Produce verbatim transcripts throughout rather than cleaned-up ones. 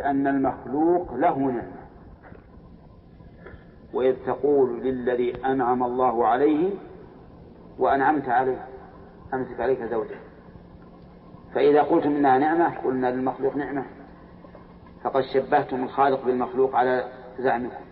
بأن المخلوق له نعمة. وإذ تقول للذي أنعم الله عليه وأنعمت عليه أمسك عليك زوجه، فإذا قلتم إنها نعمة قلنا للمخلوق نعمة، فقد شبهتم الخالق بالمخلوق على زعمكم،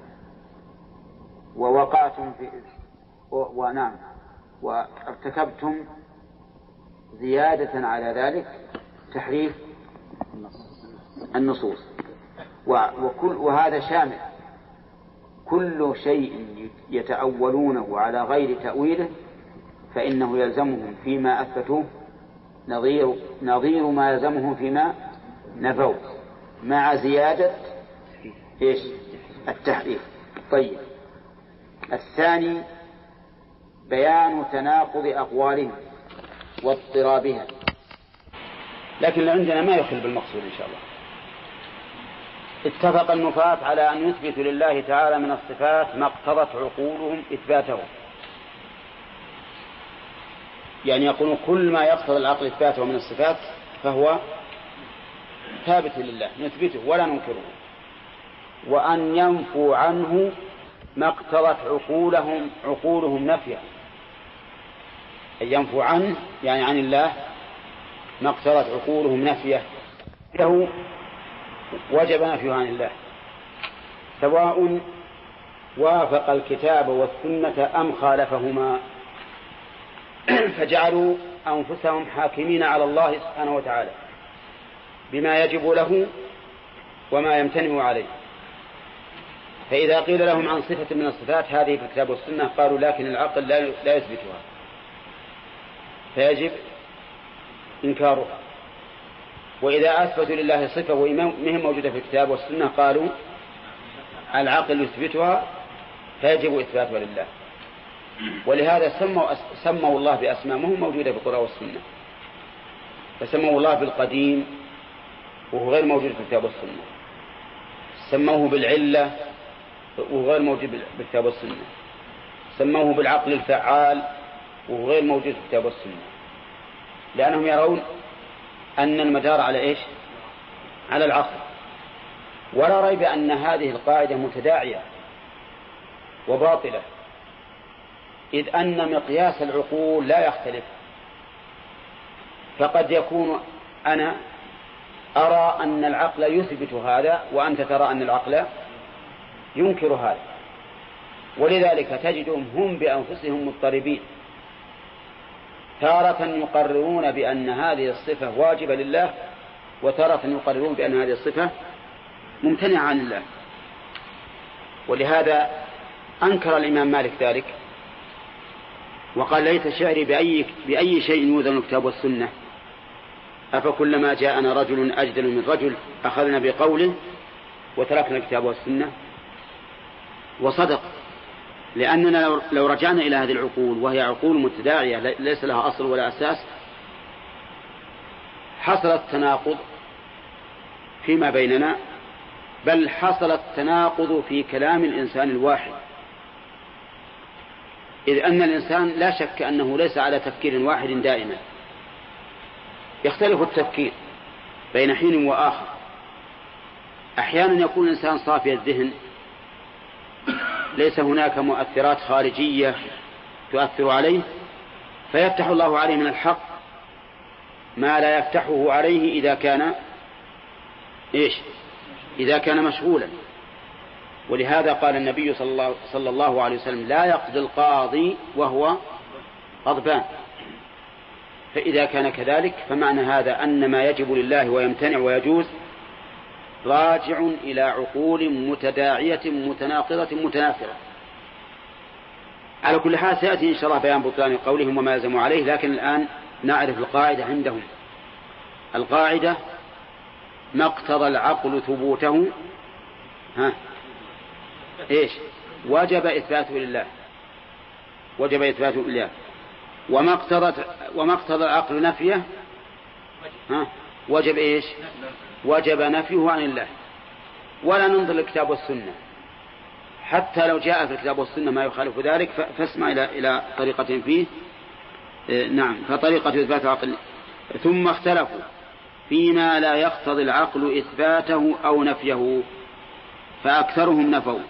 ووقعتم في ونعم وارتكبتم زيادة على ذلك تحريف النصوص. وكل وهذا شامل كل شيء يتأولونه على غير تأويله فإنه يلزمهم فيما أثبتوه نظير نظير ما يلزمهم فيما نفوه مع زيادة إيش؟ التحريف. طيب، الثاني بيان تناقض أقوالهم واضطرابها، لكن عندنا ما يخل بالمقصود إن شاء الله. اتفق النفاة على أن يثبتوا لله تعالى من الصفات ما اقتضت عقولهم إثباته، يعني يقولون كل ما يقتضي العقل إثباته من الصفات فهو ثابت لله نثبته ولا ننكره، وأن ينفوا عنه ما اقتضت عقولهم عقولهم نفيا، أن ينفوا عنه يعني عن الله ما اقتضت عقولهم نفيه له وجب نفيه عن الله، سواء وافق الكتاب والسنة أم خالفهما، فجعلوا أنفسهم حاكمين على الله سبحانه وتعالى بما يجب له وما يمتنع عليه. فإذا قيل لهم عن صفة من الصفات هذه في الكتاب والسنة قالوا لكن العقل لا يثبتها فيجب إنكارها، وإذا أثبتوا لله صفة ومهم موجودة في الكتاب والسنة قالوا العقل يثبتها فيجب إثباتها لله. ولهذا سموا, سموا الله بأسماء موجودة في القرآن والسنة، فسموا الله بالقديم وهو غير موجود في الكتاب والسنة، سموه بالعلة وهو غير موجود في الكتاب والسنة، سموه بالعقل الفعال وهو غير موجود في الكتاب والسنة، لأنهم يرون أن المدار على إيش؟ على العقل. ولا ريب أن هذه القاعدة متداعية وباطلة، إذ أن مقياس العقول لا يختلف، فقد يكون أنا أرى أن العقل يثبت هذا وأنت ترى أن العقل ينكر هذا، ولذلك تجدهم هم بأنفسهم مضطربين، تارة يقررون بأن هذه الصفة واجبة لله وتارة يقررون بأن هذه الصفة ممتنعة عن الله. ولهذا أنكر الإمام مالك ذلك وقال ليت شعري بأي, بأي شيء يوزن الكتاب والسنة، أفكلما جاءنا رجل أجدل من رجل أخذنا بقوله وتركنا الكتاب والسنة. وصدق، لأننا لو رجعنا إلى هذه العقول وهي عقول متداعية ليس لها أصل ولا أساس حصل التناقض فيما بيننا، بل حصل التناقض في كلام الإنسان الواحد، إذ أن الإنسان لا شك أنه ليس على تفكير واحد دائما، يختلف التفكير بين حين وآخر. أحيانا يكون الإنسان صافي الذهن ليس هناك مؤثرات خارجية تؤثر عليه فيفتح الله عليه من الحق ما لا يفتحه عليه إذا كان إيش؟ إذا كان مشغولا. ولهذا قال النبي صلى الله, صلى الله عليه وسلم لا يقضي القاضي وهو غضبان. فإذا كان كذلك فمعنى هذا أن ما يجب لله ويمتنع ويجوز راجع إلى عقول متداعية متناقضة متنافرة. على كل حال سيأتي إن شاء الله بيان بطلان قولهم وما يلزموا عليه، لكن الآن نعرف القاعدة عندهم. القاعدة ما اقتضى العقل ثبوته ها إيش؟ وجب إثباته لله، وجب إثباته لله. وما اقتضى وما اقتضى العقل نفيه ها وجب إيش؟ وجب نفيه عن الله. ولا ننظر للكتاب والسنة، حتى لو جاء في الكتاب والسنة ما يخالف ذلك فاسمع إلى إلى طريقة فيه. نعم، فطريقة إثبات العقل. ثم اختلفوا فيما لا يقتضي العقل إثباته أو نفيه، فأكثرهم نفوا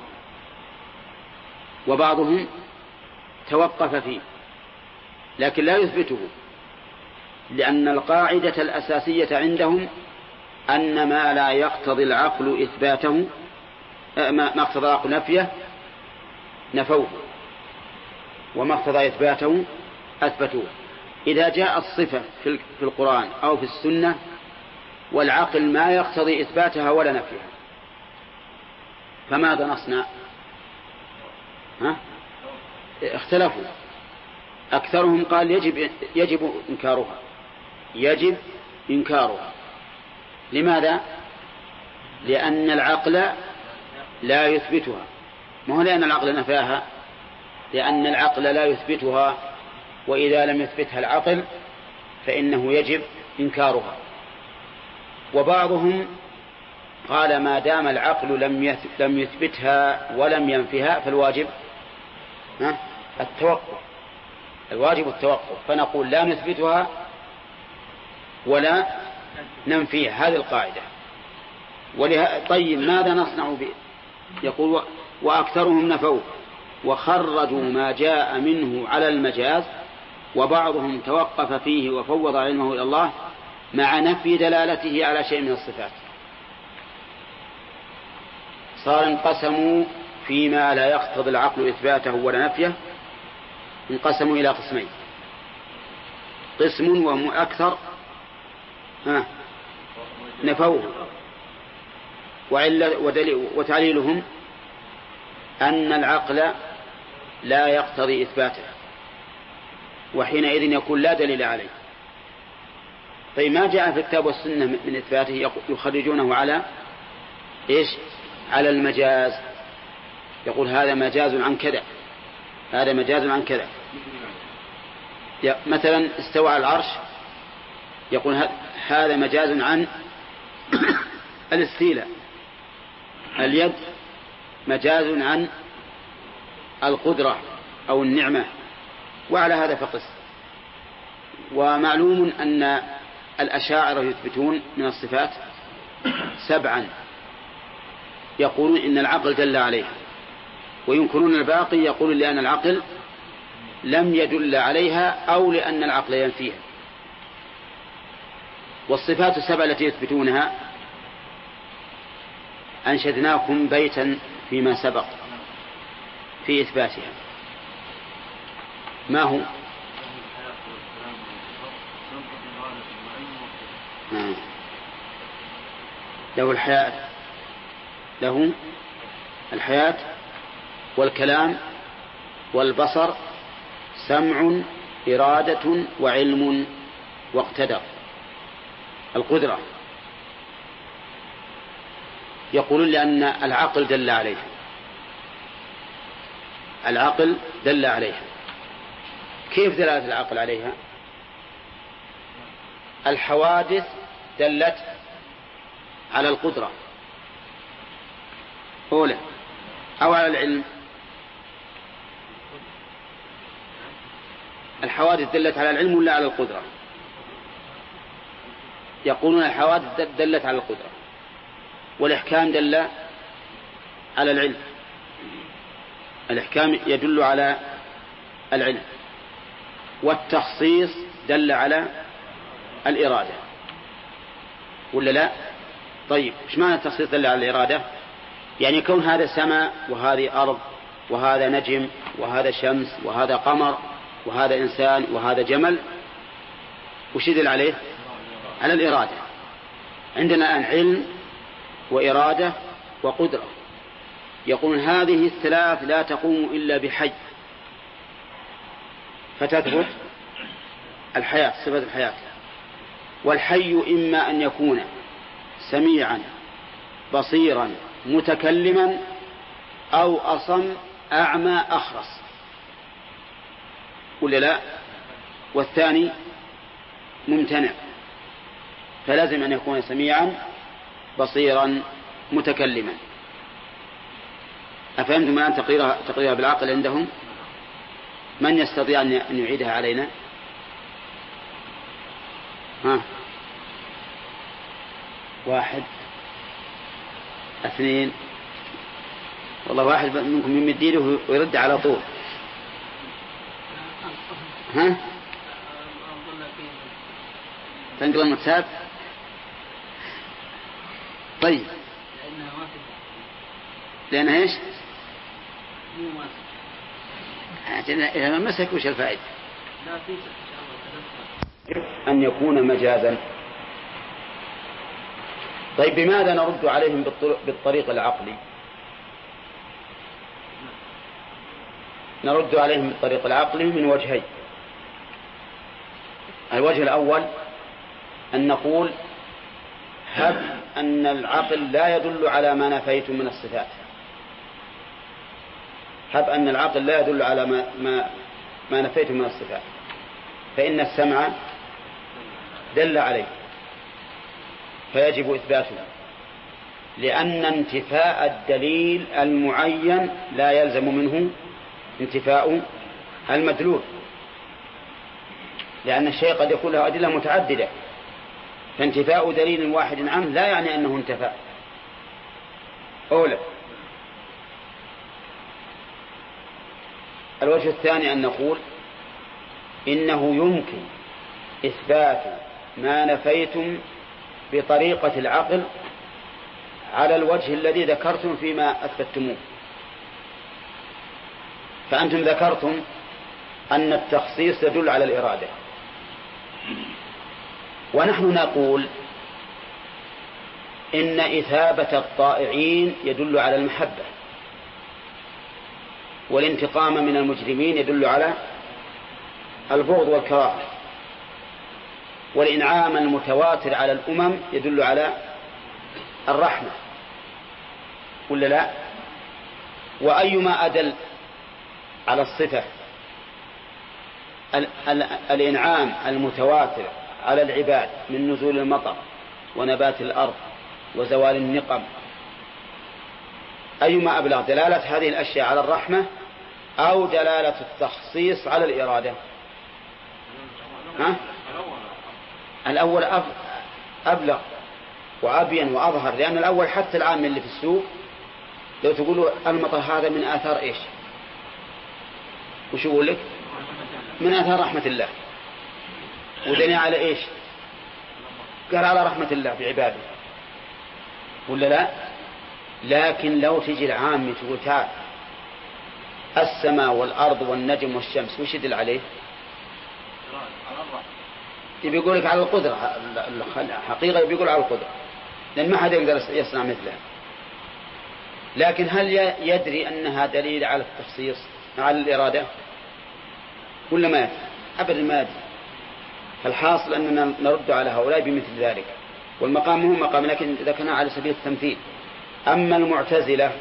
وبعضهم توقف فيه لكن لا يثبته، لأن القاعدة الأساسية عندهم أن ما لا يقتضي العقل إثباته ما اقتضى العقل نفيه نفوه، وما اقتضى إثباته أثبتوه. إذا جاء الصفة في القرآن أو في السنة والعقل ما يقتضي إثباتها ولا نفيها، فماذا نصنع؟ ها؟ اختلفوا. أكثرهم قال يجب, يجب إنكارها يجب إنكارها. لماذا؟ لأن العقل لا يثبتها، ما هو لأن العقل نفاها، لأن العقل لا يثبتها، وإذا لم يثبتها العقل فإنه يجب إنكارها. وبعضهم قال ما دام العقل لم يثبتها ولم ينفها فالواجب التوقف، الواجب التوقف، فنقول لا نثبتها ولا ننفيها، هذه القاعدة. وله... طيب ماذا نصنع به؟ يقول وأكثرهم نفوه وخرجوا ما جاء منه على المجاز، وبعضهم توقف فيه وفوض علمه إلى الله مع نفي دلالته على شيء من الصفات. صار انقسموا فيما لا يقتضي العقل إثباته ولا نفيه، انقسموا إلى قسمين: قسم وهم أكثر ها نفوه، وتعليلهم أن العقل لا يقتضي إثباته، وحينئذ يكون لا دليل عليه. طيب ما جاء في الكتاب والسنة من إثباته يخرجونه على إيش؟ على المجاز. يقول هذا مجاز عن كذا، هذا مجاز عن كذا. مثلا استوى على العرش، يقول هذا مجاز عن الاستيلاء. اليد مجاز عن القدرة أو النعمة، وعلى هذا فقس. ومعلوم أن الأشاعرة يثبتون من الصفات سبعا، يقولون إن العقل دل عليها، وينكرون الباقي يقولون لأن العقل لم يدل عليها أو لأن العقل ينفيها. والصفات السبع التي يثبتونها أنشدناكم بيتا فيما سبق في إثباتها. ما هو؟ آه. له الحياة، له الحياة والكلام والبصر، سمع، إرادة، وعلم، واقتدر. القدرة يقولون لأن العقل دل عليها، العقل دل عليها. كيف دلالة العقل عليها؟ الحوادث دلت على القدرة أولا أو على العلم. الحوادث دلت على العلم ولا على القدرة؟ يقولون الحوادث دلت على القدرة، والإحكام دل على العلم، الإحكام يدل على العلم، والتخصيص دل على الإرادة، ولا لا؟ طيب إيش معنى التخصيص دل على الإرادة؟ يعني كون هذا سماء وهذه أرض وهذا نجم وهذا شمس وهذا قمر وهذا إنسان وهذا جمل، وش يدل عليه؟ على الإرادة. عندنا الآن علم وإرادة وقدرة، يقول هذه الثلاث لا تقوم إلا بحي، فتثبت الحياة، صفة الحياة. والحي إما أن يكون سميعا بصيرا متكلما أو أصم أعمى أخرس، ولا لا؟ والثاني ممتنع، فلازم أن يكون سميعا بصيرا متكلما. أفهمتم الآن تقريرها, تقريرها بالعقل عندهم؟ من يستطيع أن يعيدها علينا؟ ها واحد اثنين، والله واحد منكم يمد يده ويرد على طول. ها تنقل المكتاب. طيب لأنها ايش؟ إذا ما مسك وش الفائدة؟ أن يكون مجازا. طيب بماذا نرد عليهم بالطريق العقلي؟ نرد عليهم بالطريق العقلي من وجهين. الوجه الأول أن نقول هب أن العقل لا يدل على ما نفيت من الصفات، هب أن العقل لا يدل على ما, ما, ما نفيت من الصفات، فإن السمع دل عليه فيجب إثباته، لأن انتفاء الدليل المعين لا يلزم منه انتفاء المدلول، لأن الشيء قد يكون له أدلة متعددة، فانتفاء دليل واحد عنه لا يعني أنه انتفى. أولا. الوجه الثاني أن نقول إنه يمكن إثبات ما نفيتم بطريقة العقل على الوجه الذي ذكرتم فيما أثبتموه. فأنتم ذكرتم أن التخصيص يدل على الإرادة، ونحن نقول إن إثابة الطائعين يدل على المحبة، والانتقام من المجرمين يدل على البغض والكراهة، والإنعام المتواتر على الأمم يدل على الرحمة، ولا لا؟ وأيما أدل على الصفة ال ال الإنعام المتواتر على العباد من نزول المطر ونبات الأرض وزوال النقم، أيما أبلغ دلالة هذه الأشياء على الرحمة أو دلالة التخصيص على الإرادة؟ ها؟ الأول أبلغ وأبين وأظهر، لأن الأول حتى العام اللي في السوق لو تقولوا المطر هذا من آثار إيش؟ وش يقول لك؟ من آثار رحمة الله. ودني على إيش؟ قال على رحمة الله بعباده، ولا لا؟ لكن لو تجي العام تقول تعال السماء والأرض والنجم والشمس وش يدل عليه؟ يقول لك على القدرة، حقيقة يقول على القدرة، لأن ما حد يقدر يصنع مثلها. لكن هل يدري أنها دليل على التخصيص على الإرادة ولا ما يدري؟ أبدا ما يدري. فالحاصل أننا نرد على هؤلاء بمثل ذلك، والمقام هو مقام، لكن ذكرنا على سبيل التمثيل. أما المعتزلة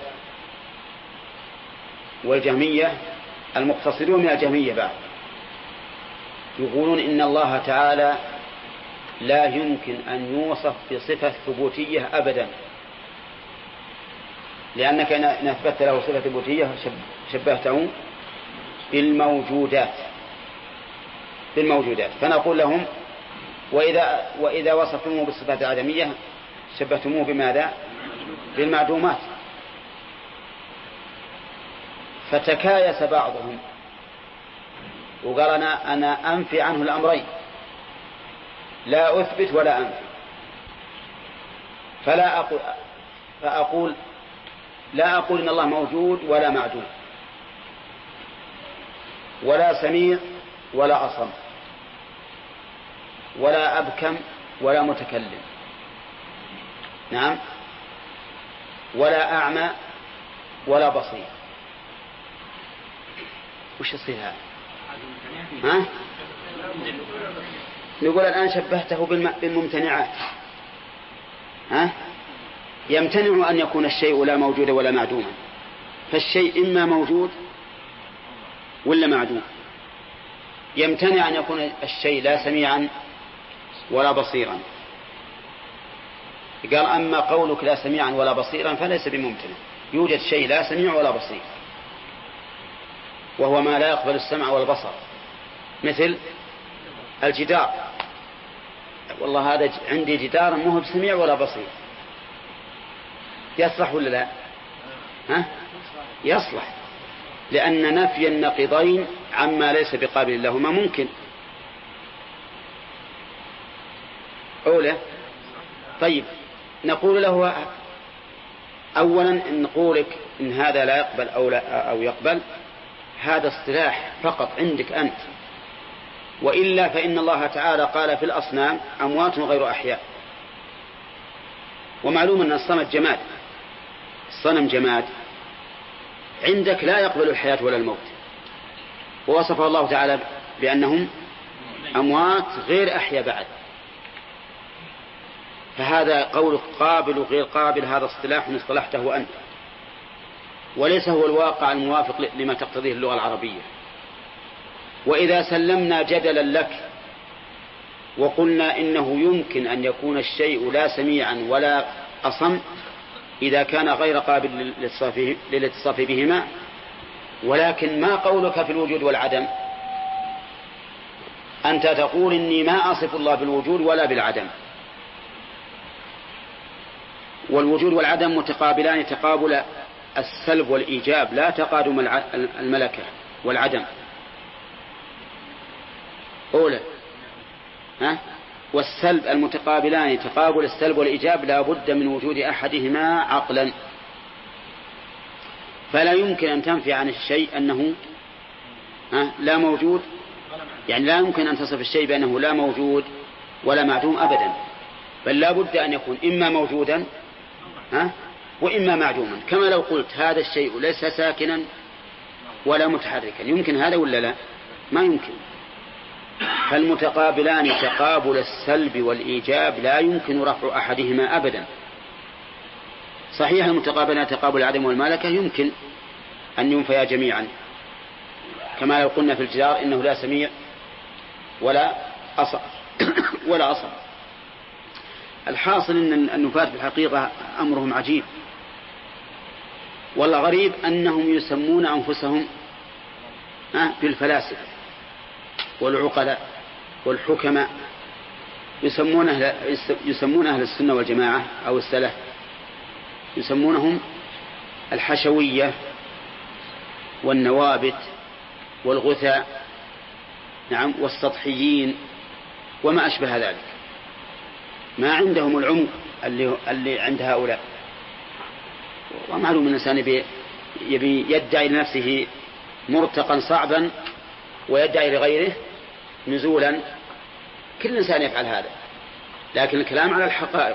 والجهمية المقتصدون من الجهمية بعد يقولون إن الله تعالى لا يمكن أن يوصف بصفة ثبوتية أبدا، لأنك إن أثبت له صفة ثبوتية شبهته بالموجودات بالموجودات فنقول لهم وإذا, وإذا وصفتموه بالصفات العدمية شبهتموه بماذا؟ بالمعدومات. فتكايس بعضهم وقال أنا, أنا أنفي عنه الأمرين، لا أثبت ولا أنفي، فلا أقول فأقول لا أقول إن الله موجود ولا معدوم، ولا سميع ولا أصم، ولا أبكم ولا متكلم، نعم، ولا أعمى ولا بصير. وش يصير هذا؟ ها؟ نقول الآن شبهته بالممتنعات. ها؟ يمتنع أن يكون الشيء لا موجود ولا معدوما، فالشيء إما موجود ولا معدوم. يمتنع أن يكون الشيء لا سميعا ولا بصيرا. قال أما قولك لا سميعا ولا بصيرا فليس بممتنع، يوجد شيء لا سميع ولا بصير، وهو ما لا يقبل السمع والبصر، مثل الجدار والله هذا عندي جدار ما هو بسميع ولا بصير، يصلح ولا لا؟ ها؟ يصلح، لأن نفي النقيضين عما ليس بقابل لهما ممكن. أولى. طيب نقول له أولا إن نقولك إن هذا لا يقبل أو, لا أو يقبل، هذا اصطلاح فقط عندك أنت، وإلا فإن الله تعالى قال في الأصنام أموات غير أحياء، ومعلوم أن الصنم جماد، الصنم جماد عندك لا يقبل الحياة ولا الموت، ووصفه الله تعالى بأنهم أموات غير أحياء بعد. فهذا قولك قابل وغير قابل هذا اصطلاح اصطلحته أنت، وليس هو الواقع الموافق لما تقتضيه اللغة العربية. وإذا سلمنا جدلا لك وقلنا إنه يمكن أن يكون الشيء لا سميعا ولا أصم إذا كان غير قابل للاتصاف بهما، ولكن ما قولك في الوجود والعدم؟ أنت تقول إني ما أصف الله بالوجود ولا بالعدم، والوجود والعدم متقابلان تقابل السلب والإيجاب، لا تقادم الملكة والعدم. أولى. ها؟ والسلب المتقابلان تقابل السلب والإيجاب لا بد من وجود أحدهما عقلا، فلا يمكن أن تنفي عن الشيء أنه ها لا موجود، يعني لا يمكن أن تصف الشيء بأنه لا موجود ولا معدوم أبدا، بل لا بد أن يكون إما موجودا ها وإما معدوما. كما لو قلت هذا الشيء ليس ساكنا ولا متحركا، يمكن هذا ولا لا؟ ما يمكن. فالمتقابلان تقابل السلب والإيجاب لا يمكن رفع أحدهما أبدا. صحيح المتقابلان تقابل العدم والملكة يمكن أن ينفيا جميعا، كما لو قلنا في الجدار إنه لا سميع ولا أصم ولا أصم. الحاصل أن النفاة في الحقيقة أمرهم عجيب، والله غريب أنهم يسمون أنفسهم بالفلاسفة والعقلاء والحكماء، يسمون أهل, يسمون أهل السنة والجماعة أو السلف يسمونهم الحشوية والنوابت والغثاء، نعم، والسطحيين وما أشبه ذلك. ما عندهم العمق اللي, اللي عند هؤلاء. ومعلوم أن الإنسان يبي, يبي يدعي لنفسه مرتقا صعبا ويدعي لغيره نزولا، كل إنسان يفعل هذا، لكن الكلام على الحقائق.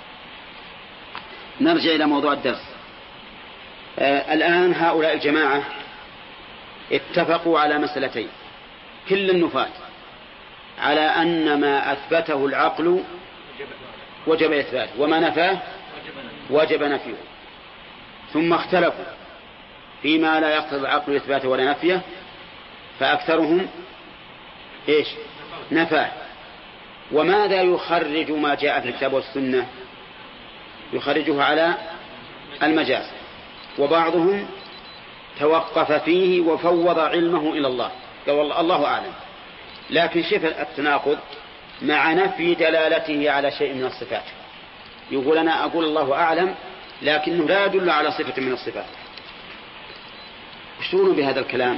نرجع إلى موضوع الدرس. آه الآن هؤلاء الجماعة اتفقوا على مسألتين، كل النفاة على أن ما أثبته العقل وجب إثباته وما نفاه وجب نفيه، ثم اختلفوا فيما لا يقتضي العقل إثباته ولا نفيه، فأكثرهم إيش؟ نفاه. وماذا يخرج ما جاء في الكتاب والسنة؟ يخرجه على المجاز. وبعضهم توقف فيه وفوض علمه إلى الله، قال والله الله أعلم. لكن شوف التناقض مع نفي دلالته على شيء من الصفات. يقول أنا أقول الله أعلم لكنه لا يدل على صفة من الصفات. اشترون بهذا الكلام؟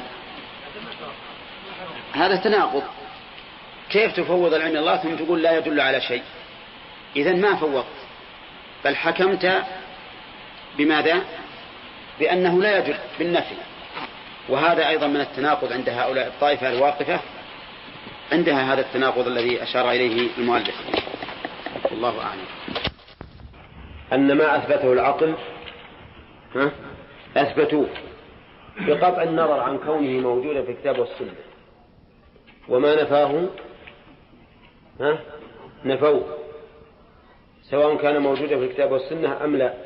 هذا تناقض. كيف تفوض العلم إلى الله ثم تقول لا يدل على شيء؟ إذن ما فوضت، بل حكمت بماذا؟ بأنه لا يدل بالنفي. وهذا أيضا من التناقض عند هؤلاء الطائفة الواقفة، عندها هذا التناقض الذي أشار إليه المؤلف. الله أعلم. أن ما أثبته العقل ها أثبتوه بقطع النظر عن كونه موجودا في الكتاب والسنة، وما نفاه ها نفوه سواء كان موجودا في الكتاب والسنة أم لا.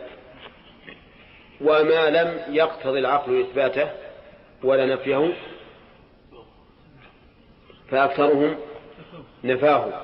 وما لم يقتضي العقل إثباته ولا نفيه فأكثرهم نفاه،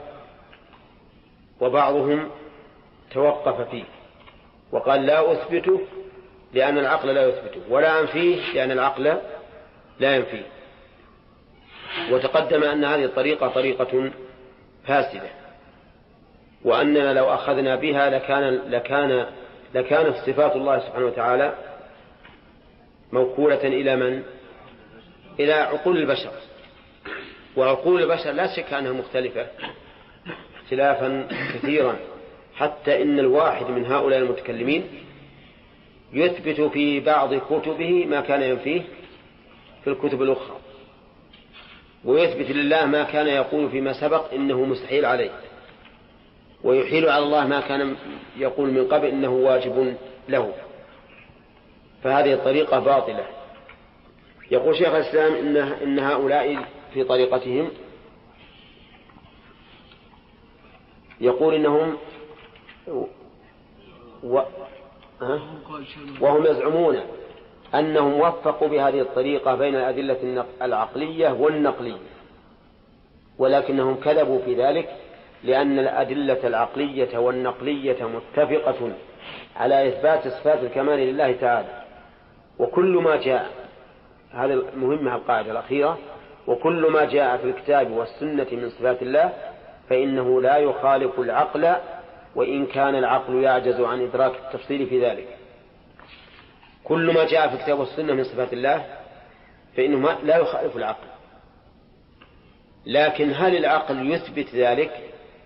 وبعضهم توقف فيه وقال لا أثبته لأن العقل لا يثبته، ولا أنفيه لأن العقل لا ينفيه. وتقدم أن هذه الطريقة طريقة فاسدة، وأننا لو أخذنا بها لكان لكان لكانت صفات الله سبحانه وتعالى موكولة إلى من؟ إلى عقول البشر، وعقول البشر لا شك أنها مختلفة اختلافا كثيرا، حتى إن الواحد من هؤلاء المتكلمين يثبت في بعض كتبه ما كان ينفيه في الكتب الأخرى، ويثبت لله ما كان يقول فيما سبق إنه مستحيل عليه، ويحيل على الله ما كان يقول من قبل إنه واجب له. فهذه الطريقة باطلة. يقول شيخ الإسلام إن, إن هؤلاء في طريقتهم يقول إنهم و... وهم يزعمون أنهم وفقوا بهذه الطريقة بين الأدلة العقلية والنقلية، ولكنهم كذبوا في ذلك، لأن الأدلة العقلية والنقلية متفقة على إثبات صفات الكمال لله تعالى، وكل ما جاء، هذا المهمة القاعدة الأخيرة، وكل ما جاء في الكتاب والسنة من صفات الله فإنه لا يخالف العقل، وإن كان العقل يعجز عن إدراك التفصيل في ذلك. كل ما جاء في الكتاب والسنة من صفات الله فإنه لا يخالف العقل، لكن هل العقل يثبت ذلك؟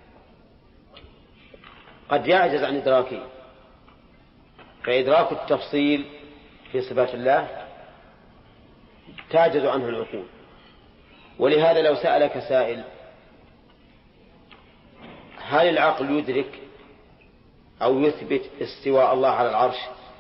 قد يعجز عن إدراكه، فإدراك التفصيل في صفات الله تعجز عنه العقول. ولهذا لو سألك سائل هل العقل يدرك أو يثبت استواء الله على العرش؟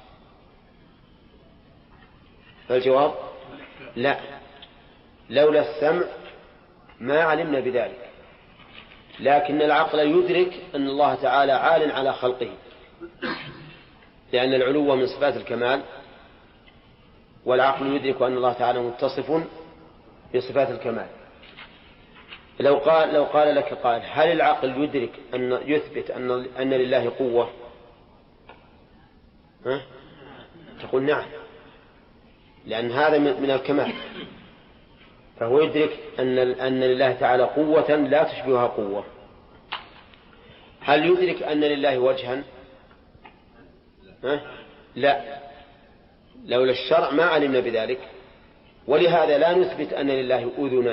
فالجواب لا، لولا السمع ما علمنا بذلك، لكن العقل يدرك أن الله تعالى عال على خلقه، لأن العلو من صفات الكمال، والعقل يدرك أن الله تعالى متصف بصفات الكمال. لو قال لو قال لك قال هل العقل يدرك أن يثبت أن أن لله قوة؟ ها؟ تقول نعم، لأن هذا من الكمال، فهو يدرك أن أن لله تعالى قوة لا تشبهها قوة. هل يدرك أن لله وجها؟ ها؟ لا، لولا الشرع ما علمنا بذلك. ولهذا لا نثبت أن لله أذنا،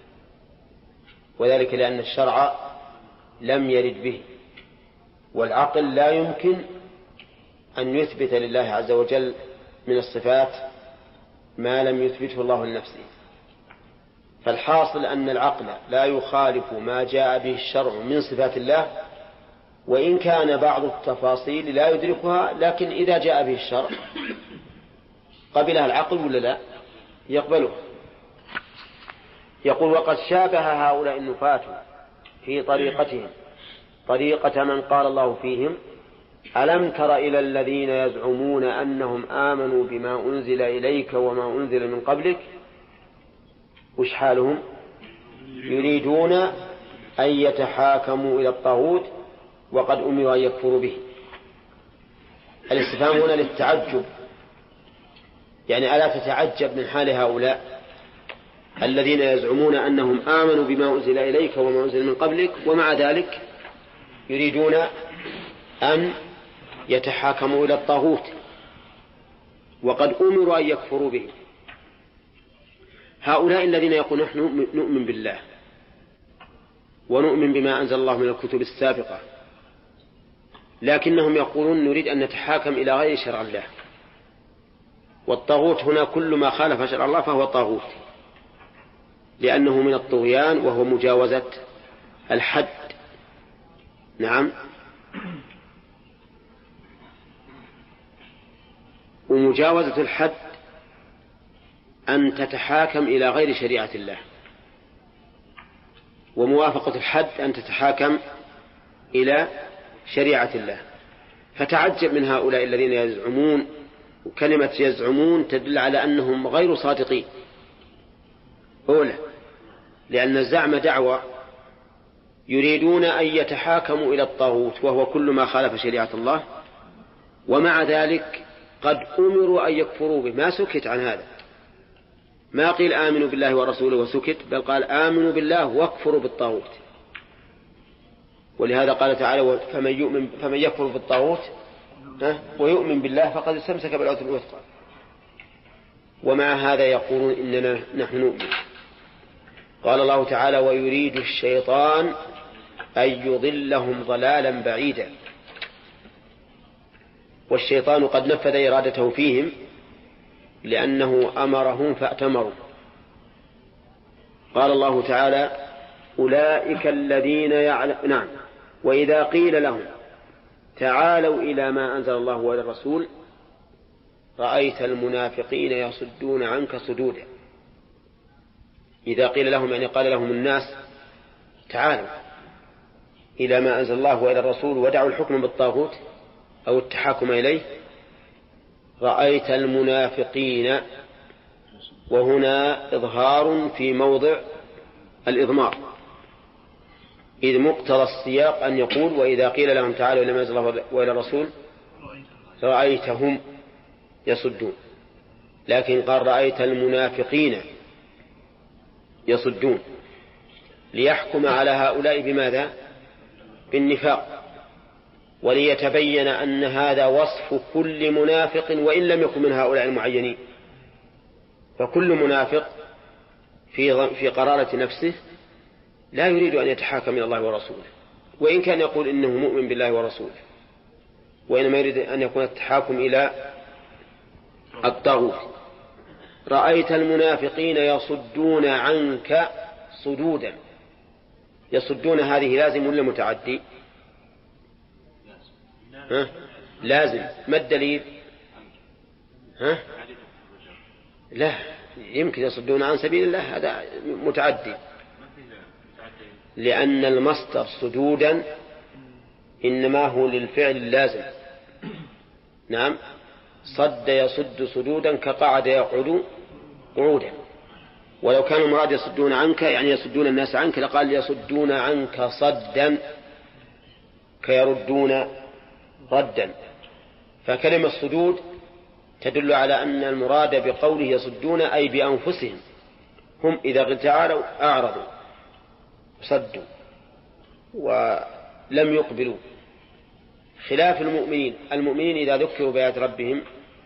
وذلك لأن الشرع لم يرد به، والعقل لا يمكن أن يثبت لله عز وجل من الصفات ما لم يثبته الله لنفسه. فالحاصل أن العقل لا يخالف ما جاء به الشرع من صفات الله، وإن كان بعض التفاصيل لا يدركها، لكن إذا جاء به الشرع قبلها العقل ولا لا؟ يقبله. يقول وقد شابه هؤلاء النفاة في طريقتهم طريقة من قال الله فيهم ألم تر إلى الذين يزعمون أنهم آمنوا بما أنزل إليك وما أنزل من قبلك. وش حالهم؟ يريدون أن يتحاكموا إلى الطاغوت وقد أمروا أن يكفروا به. الاستفهام هنا للتعجب، يعني ألا تتعجب من حال هؤلاء الذين يزعمون أنهم آمنوا بما أنزل إليك وما أنزل من قبلك، ومع ذلك يريدون أن يتحاكموا إلى الطاغوت وقد أمروا أن يكفروا به. هؤلاء الذين يقولون نحن نؤمن بالله ونؤمن بما أنزل الله من الكتب السابقة، لكنهم يقولون نريد أن نتحاكم إلى غير شرع الله، والطاغوت هنا كل ما خالف شرع الله فهو طاغوت، لأنه من الطغيان وهو مجاوزة الحد. نعم، ومجاوزة الحد أن تتحاكم إلى غير شريعة الله، وموافقة الحد أن تتحاكم إلى شريعة الله. فتعجب من هؤلاء الذين يزعمون، وكلمة يزعمون تدل على أنهم غير صادقين. أولا لأن الزعم دعوة، يريدون أن يتحاكموا إلى الطاغوت وهو كل ما خالف شريعة الله، ومع ذلك قد أمروا أن يكفروا به. ما سكت عن هذا، ما قيل آمنوا بالله ورسوله وسكت، بل قال آمنوا بالله واكفروا بالطاغوت. ولهذا قال تعالى فمن, يؤمن فمن يكفر بالطاغوت ويؤمن بالله فقد استمسك بالعروة الوثقى. ومع هذا يقولون إننا نحن نؤمن. قال الله تعالى ويريد الشيطان أن يضلهم ضلالا بعيدا. والشيطان قد نفذ إرادته فيهم لأنه أمرهم فأتمروا. قال الله تعالى أولئك الذين يعلم نعم وإذا قيل لهم تعالوا إلى ما أنزل الله وإلى الرسول رأيت المنافقين يصدون عنك صدودا. إذا قيل لهم يعني قال لهم الناس تعالوا إلى ما أنزل الله وإلى الرسول ودعوا الحكم بالطاغوت أو التحاكم إليه رأيت المنافقين، وهنا إظهار في موضع الإضمار، إذ مقتضى السياق أن يقول وإذا قيل لهم تعالوا إلى ما أنزل الله وإلى الرسول رأيتهم يصدون، لكن قال رأيت المنافقين يصدون ليحكم على هؤلاء بماذا؟ بالنفاق، وليتبين أن هذا وصف كل منافق وإن لم يكن من هؤلاء المعينين. فكل منافق في في قرارة نفسه لا يريد أن يتحاكم إلى الله ورسوله، وإن كان يقول إنه مؤمن بالله ورسوله، وإنما يريد أن يكون التحاكم إلى الطاغوت. رأيت المنافقين يصدون عنك صدودا. يصدون هذه لازم ولا متعدي؟ ها؟ لازم. ما الدليل؟ ها؟ لا، يمكن يصدون عن سبيل الله، هذا متعدي، لأن المصدر صدودا إنما هو للفعل اللازم. نعم، صد يصد صدودا كقعد يقعد قعودا. ولو كان المراد يصدون عنك يعني يصدون الناس عنك لقال يصدون عنك صدا كيردون ردا. فكلمة الصدود تدل على أن المراد بقوله يصدون أي بأنفسهم، هم إذا قلت تعالوا أعرضوا صدوا ولم يقبلوا، خلاف المؤمنين. المؤمنين إذا ذكروا بآيات ربهم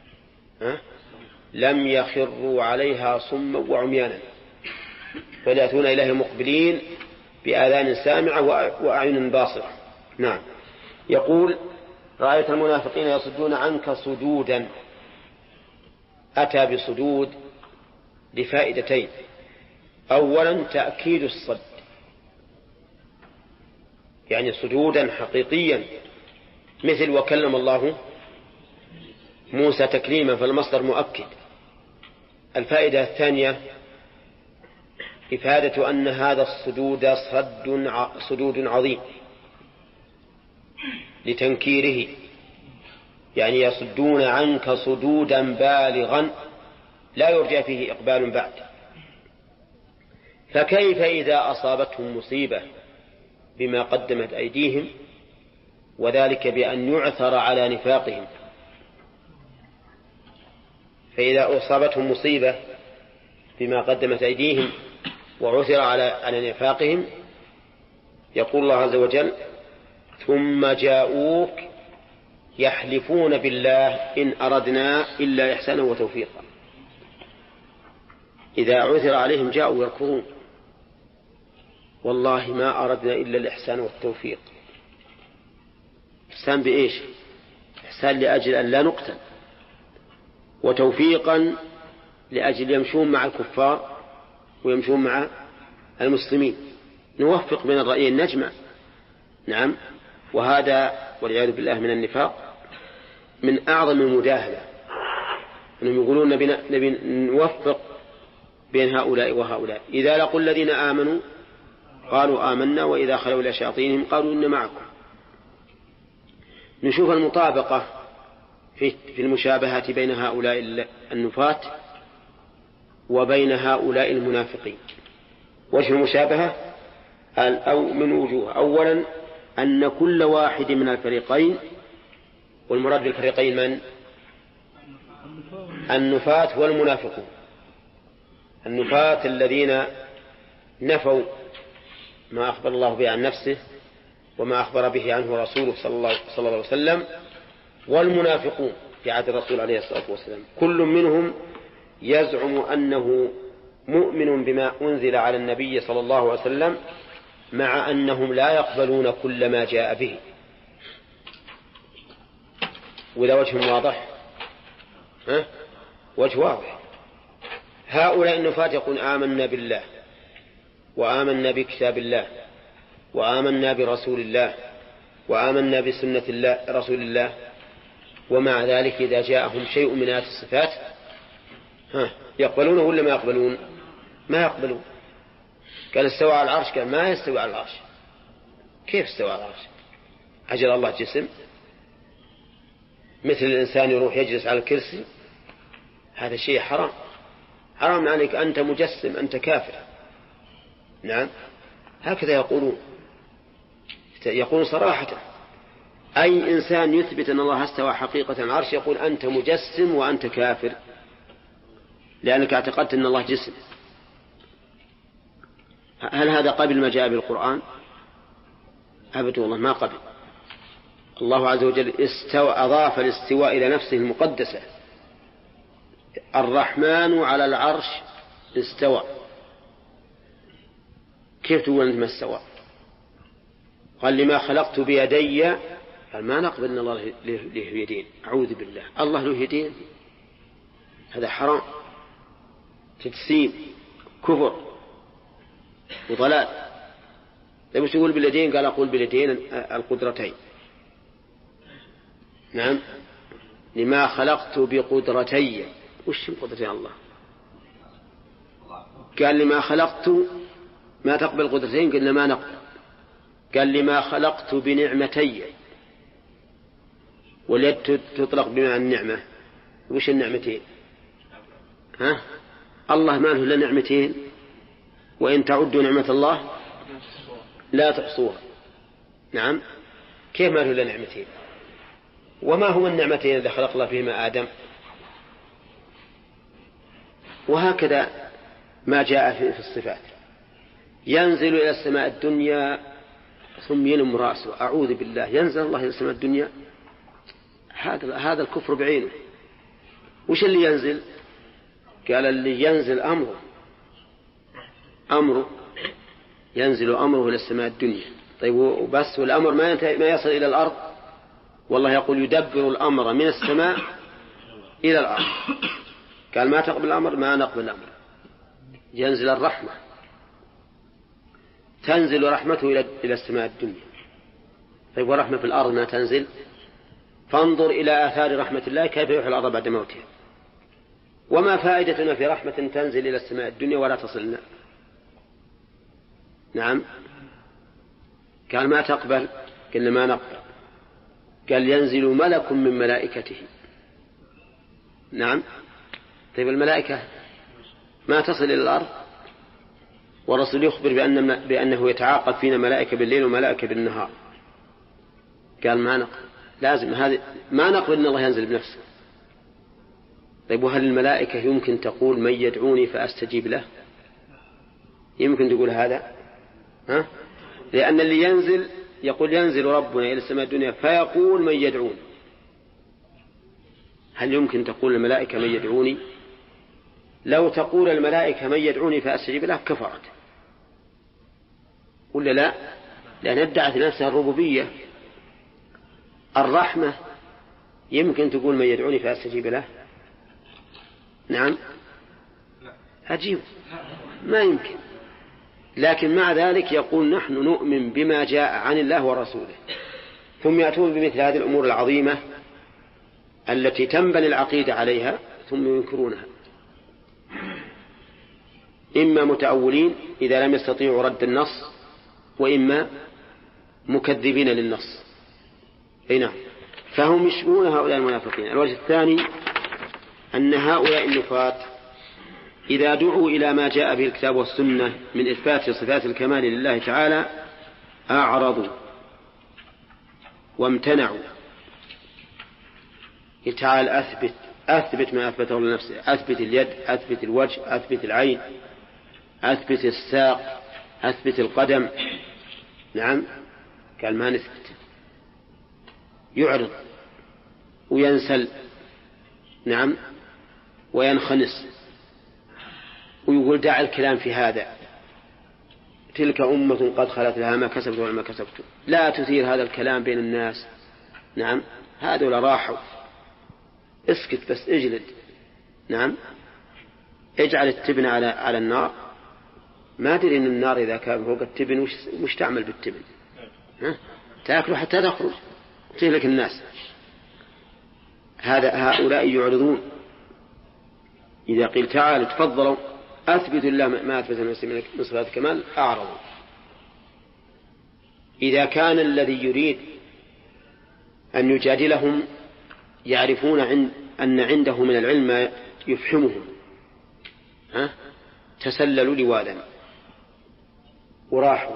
لم يخروا عليها صما وعميانا، بل يأتون إليه مقبلين بآذان سامعة وأعين باصرة. نعم. يقول رأيت المنافقين يصدون عنك صدودا. أتى بصدود لفائدتين: أولا تأكيد الصد، يعني صدودا حقيقيا، مثل وكلم الله موسى تكليما، فالمصدر مؤكد. الفائدة الثانية إفادة أن هذا الصدود صد صدود عظيم لتنكيره، يعني يصدون عنك صدودا بالغا لا يرجى فيه إقبال بعد. فكيف إذا أصابتهم مصيبة بما قدمت أيديهم، وذلك بأن يعثر على نفاقهم؟ فإذا أصابتهم مصيبة بما قدمت أيديهم وعثر على على نفاقهم، يقول الله عز وجل: ثم جاءوك يحلفون بالله إن أردنا إلا إحسانا وتوفيقا. إذا عثر عليهم جاءوا يركضون: والله ما أردنا إلا الإحسان والتوفيق. إحسان بإيش؟ إحسان لأجل أن لا نقتل، وتوفيقا لأجل يمشون مع الكفار ويمشون مع المسلمين، نوفق بين الرأيين، نجمع. نعم. وهذا والعياذ بالله من النفاق من أعظم المجاهدة، أنهم يقولون نبي, نبي نوفق بين هؤلاء وهؤلاء. إذا لقوا الذين آمنوا قالوا آمنا وإذا خلوا إلى شياطينهم قالوا إن معكم. نشوف المطابقة في المشابهة بين هؤلاء النفاة وبين هؤلاء المنافقين. وجه المشابهة أو من وجوه: أولا أن كل واحد من الفريقين، والمراد بالفريقين من؟ النفاة والمنافقون. النفاة الذين نفوا ما أخبر الله به عن نفسه وما أخبر به عنه رسوله صلى الله, صلى الله عليه وسلم، والمنافقون في عهد الرسول عليه الصلاة والسلام كل منهم يزعم أنه مؤمن بما أنزل على النبي صلى الله عليه وسلم، مع أنهم لا يقبلون كل ما جاء به. وإذا وجه واضح، ها؟ وجه واضح. هؤلاء النفاة يقول آمنا بالله وآمنا بكتاب الله وآمنا برسول الله وآمنا بسنة الله رسول الله، ومع ذلك إذا جاءهم شيء من هذه الصفات ها يقبلونه ولا ما يقبلون؟ ما يقبلون. قال استوى على العرش، قال ما يستوي على العرش. كيف استوى على العرش؟ أجل الله جسم؟ مثل الإنسان يروح يجلس على الكرسي، هذا شيء حرام، حرام عليك، أنت مجسم، أنت كافر. نعم هكذا يقولون، يقول صراحة. أي إنسان يثبت أن الله استوى حقيقة على العرش يقول أنت مجسم وأنت كافر، لأنك اعتقدت أن الله جسم. هل هذا قبل ما جاء بالقرآن؟ أبدا والله ما قبل. الله عز وجل استوى، أضاف الاستواء إلى نفسه المقدسة. الرحمن على العرش استوى. كيف تقول أنت ما استوى؟ قال لما خلقت بيدي، قال ما نقبل أن الله له يدين، أعوذ بالله، الله له يدين؟ هذا حرام، تجسيم، كفر وضلال. طيب وش يقول باليدين؟ قال أقول باليدين القدرتين. نعم لما خلقت بقدرتي، وش من قدرتين الله؟ قال لما خلقت، ما تقبل قدرتين؟ قلنا ما نقبل. قال لما خلقت بنعمتي، واليد تطلق بمعنى النعمة. وش النعمتين؟ ها؟ الله ما له إلا نعمتين، وإن تعدوا نعمة الله لا تحصوها. نعم كيف ما له إلا نعمتين؟ وما هما النعمتين الذي خلق الله بهما آدم؟ وهكذا ما جاء في الصفات. ينزل إلى السماء الدنيا ثم ينم رأسه، أعوذ بالله، ينزل الله إلى السماء الدنيا؟ هذا هذا الكفر بعينه. وش اللي ينزل؟ قال اللي ينزل أمره، أمره ينزل أمره إلى السماء الدنيا. طيب وبس، والأمر ما ينتهي، ما يصل إلى الأرض؟ والله يقول يدبر الأمر من السماء إلى الأرض. قال ما تقبل الأمر؟ ما نقبل الأمر. ينزل الرحمة، تنزل رحمته إلى السماء الدنيا. طيب ورحمة في الأرض ما تنزل؟ فانظر إلى آثار رحمة الله كيف يحيي الأرض بعد موتها. وما فائدتنا في رحمة تنزل إلى السماء الدنيا ولا تصلنا؟ نعم قال ما تقبل؟ قلنا ما نقبل. قال ينزل ملك من ملائكته. نعم طيب الملائكة ما تصل إلى الأرض، والرسول يخبر بأن بأنه يتعاقب فينا ملائكة بالليل وملائكة بالنهار. قال ما نقبل، لازم هذه ما نقبل أن الله ينزل بنفسه. طيب وهل الملائكة يمكن تقول من يدعوني فأستجيب له؟ يمكن تقول هذا؟ ها؟ لأن اللي ينزل يقول ينزل ربنا إلى السماء الدنيا فيقول من يدعون. هل يمكن تقول الملائكة من يدعوني؟ لو تقول الملائكة من يدعوني فأستجيب له كفرت، ولا لا؟ لأن ادعت نفسها الربوبية. الرحمة يمكن تقول من يدعوني فأستجيب له؟ نعم عجيب، ما يمكن. لكن مع ذلك يقول نحن نؤمن بما جاء عن الله ورسوله، ثم يأتون بمثل هذه الأمور العظيمة التي تنبني العقيدة عليها ثم ينكرونها، إما متأولين إذا لم يستطيعوا رد النص، وإما مكذبين للنص. أي نعم. فهم يشبهون هؤلاء المنافقين. الوجه الثاني أن هؤلاء النفاة إذا دعوا إلى ما جاء به الكتاب والسنة من إثبات صفات الكمال لله تعالى أعرضوا وامتنعوا. تعال أثبت أثبت ما أثبته لنفسه، أثبت اليد، أثبت الوجه، أثبت العين، أثبت الساق، أثبت القدم. نعم قال ما نثبت، يعرض وينسل، نعم، وينخنس ويقول دع الكلام في هذا، تلك أمة قد خلت لها ما كسبت وما كسبت، لا تثير هذا الكلام بين الناس، نعم، هذول راحوا، اسكت بس اجلد، نعم، اجعل التبن على على النار، ما تدري ان النار اذا كان فوق التبن وش, وش تعمل بالتبن؟ ها؟ تاكله حتى تخرج تهلك الناس. هذا هؤلاء يعرضون إذا قيل تعالوا تفضلوا أثبت الله ما أثبت المسلمين من صفات الكمال أعرضوا. إذا كان الذي يريد أن يجادلهم يعرفون عند أن عنده من العلم ما يفهمهم، ها؟ تسللوا لواذا وراحوا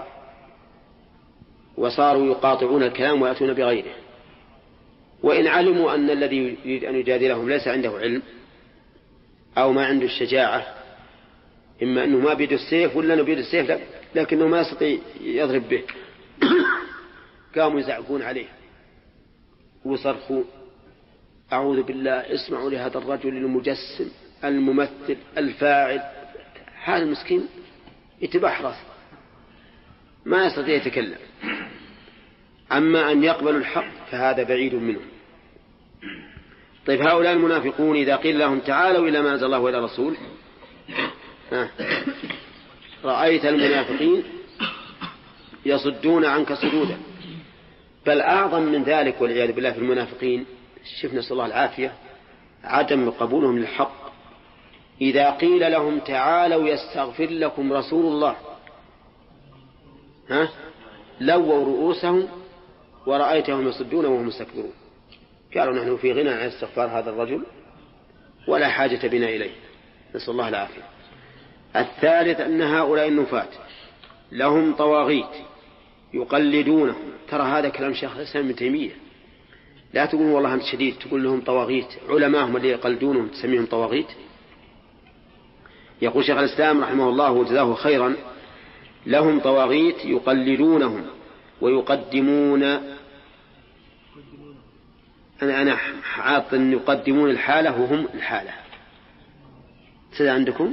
وصاروا يقاطعون الكلام ويأتون بغيره، وإن علموا أن الذي يريد أن يجادلهم ليس عنده علم أو ما عنده الشجاعة، إما أنه ما بيد السيف ولا أنه بيد السيف لكنه ما يستطيع يضرب به، قاموا يزعقون عليه وصرخوا أعوذ بالله اسمعوا لهذا الرجل المجسم الممثل الفاعل، هذا المسكين يتبحرث ما يستطيع يتكلم. أما أن يقبلوا الحق فهذا بعيد منهم. طيب هؤلاء المنافقون إذا قيل لهم تعالوا إلى ما أنزل الله وإلى الرسول، رأيت المنافقين يصدون عنك صدودا. بل أعظم من ذلك والعياذ بالله في المنافقين، شفنا نسأل الله العافية، عدم قبولهم للحق. إذا قيل لهم تعالوا يستغفر لكم رسول الله، ها لووا رؤوسهم ورأيتهم يصدون وهم مستكبرون، قالوا نحن في غنى عن استغفار هذا الرجل ولا حاجة بنا إليه، نسأل الله العافية. الثالث أن هؤلاء النفاة لهم طواغيت يقلدونهم. ترى هذا كلام شيخ الإسلام ابن تيمية، لا تقول والله أنت شديد، تقول لهم طواغيت، علماءهم اللي يقلدونهم تسميهم طواغيت. يقول شيخ الإسلام رحمه الله وجزاه خيرا لهم طواغيت يقلدونهم ويقدمون، أنا أنا حاط أن يقدمون الحالة وهم الحالة. سيدا عندكم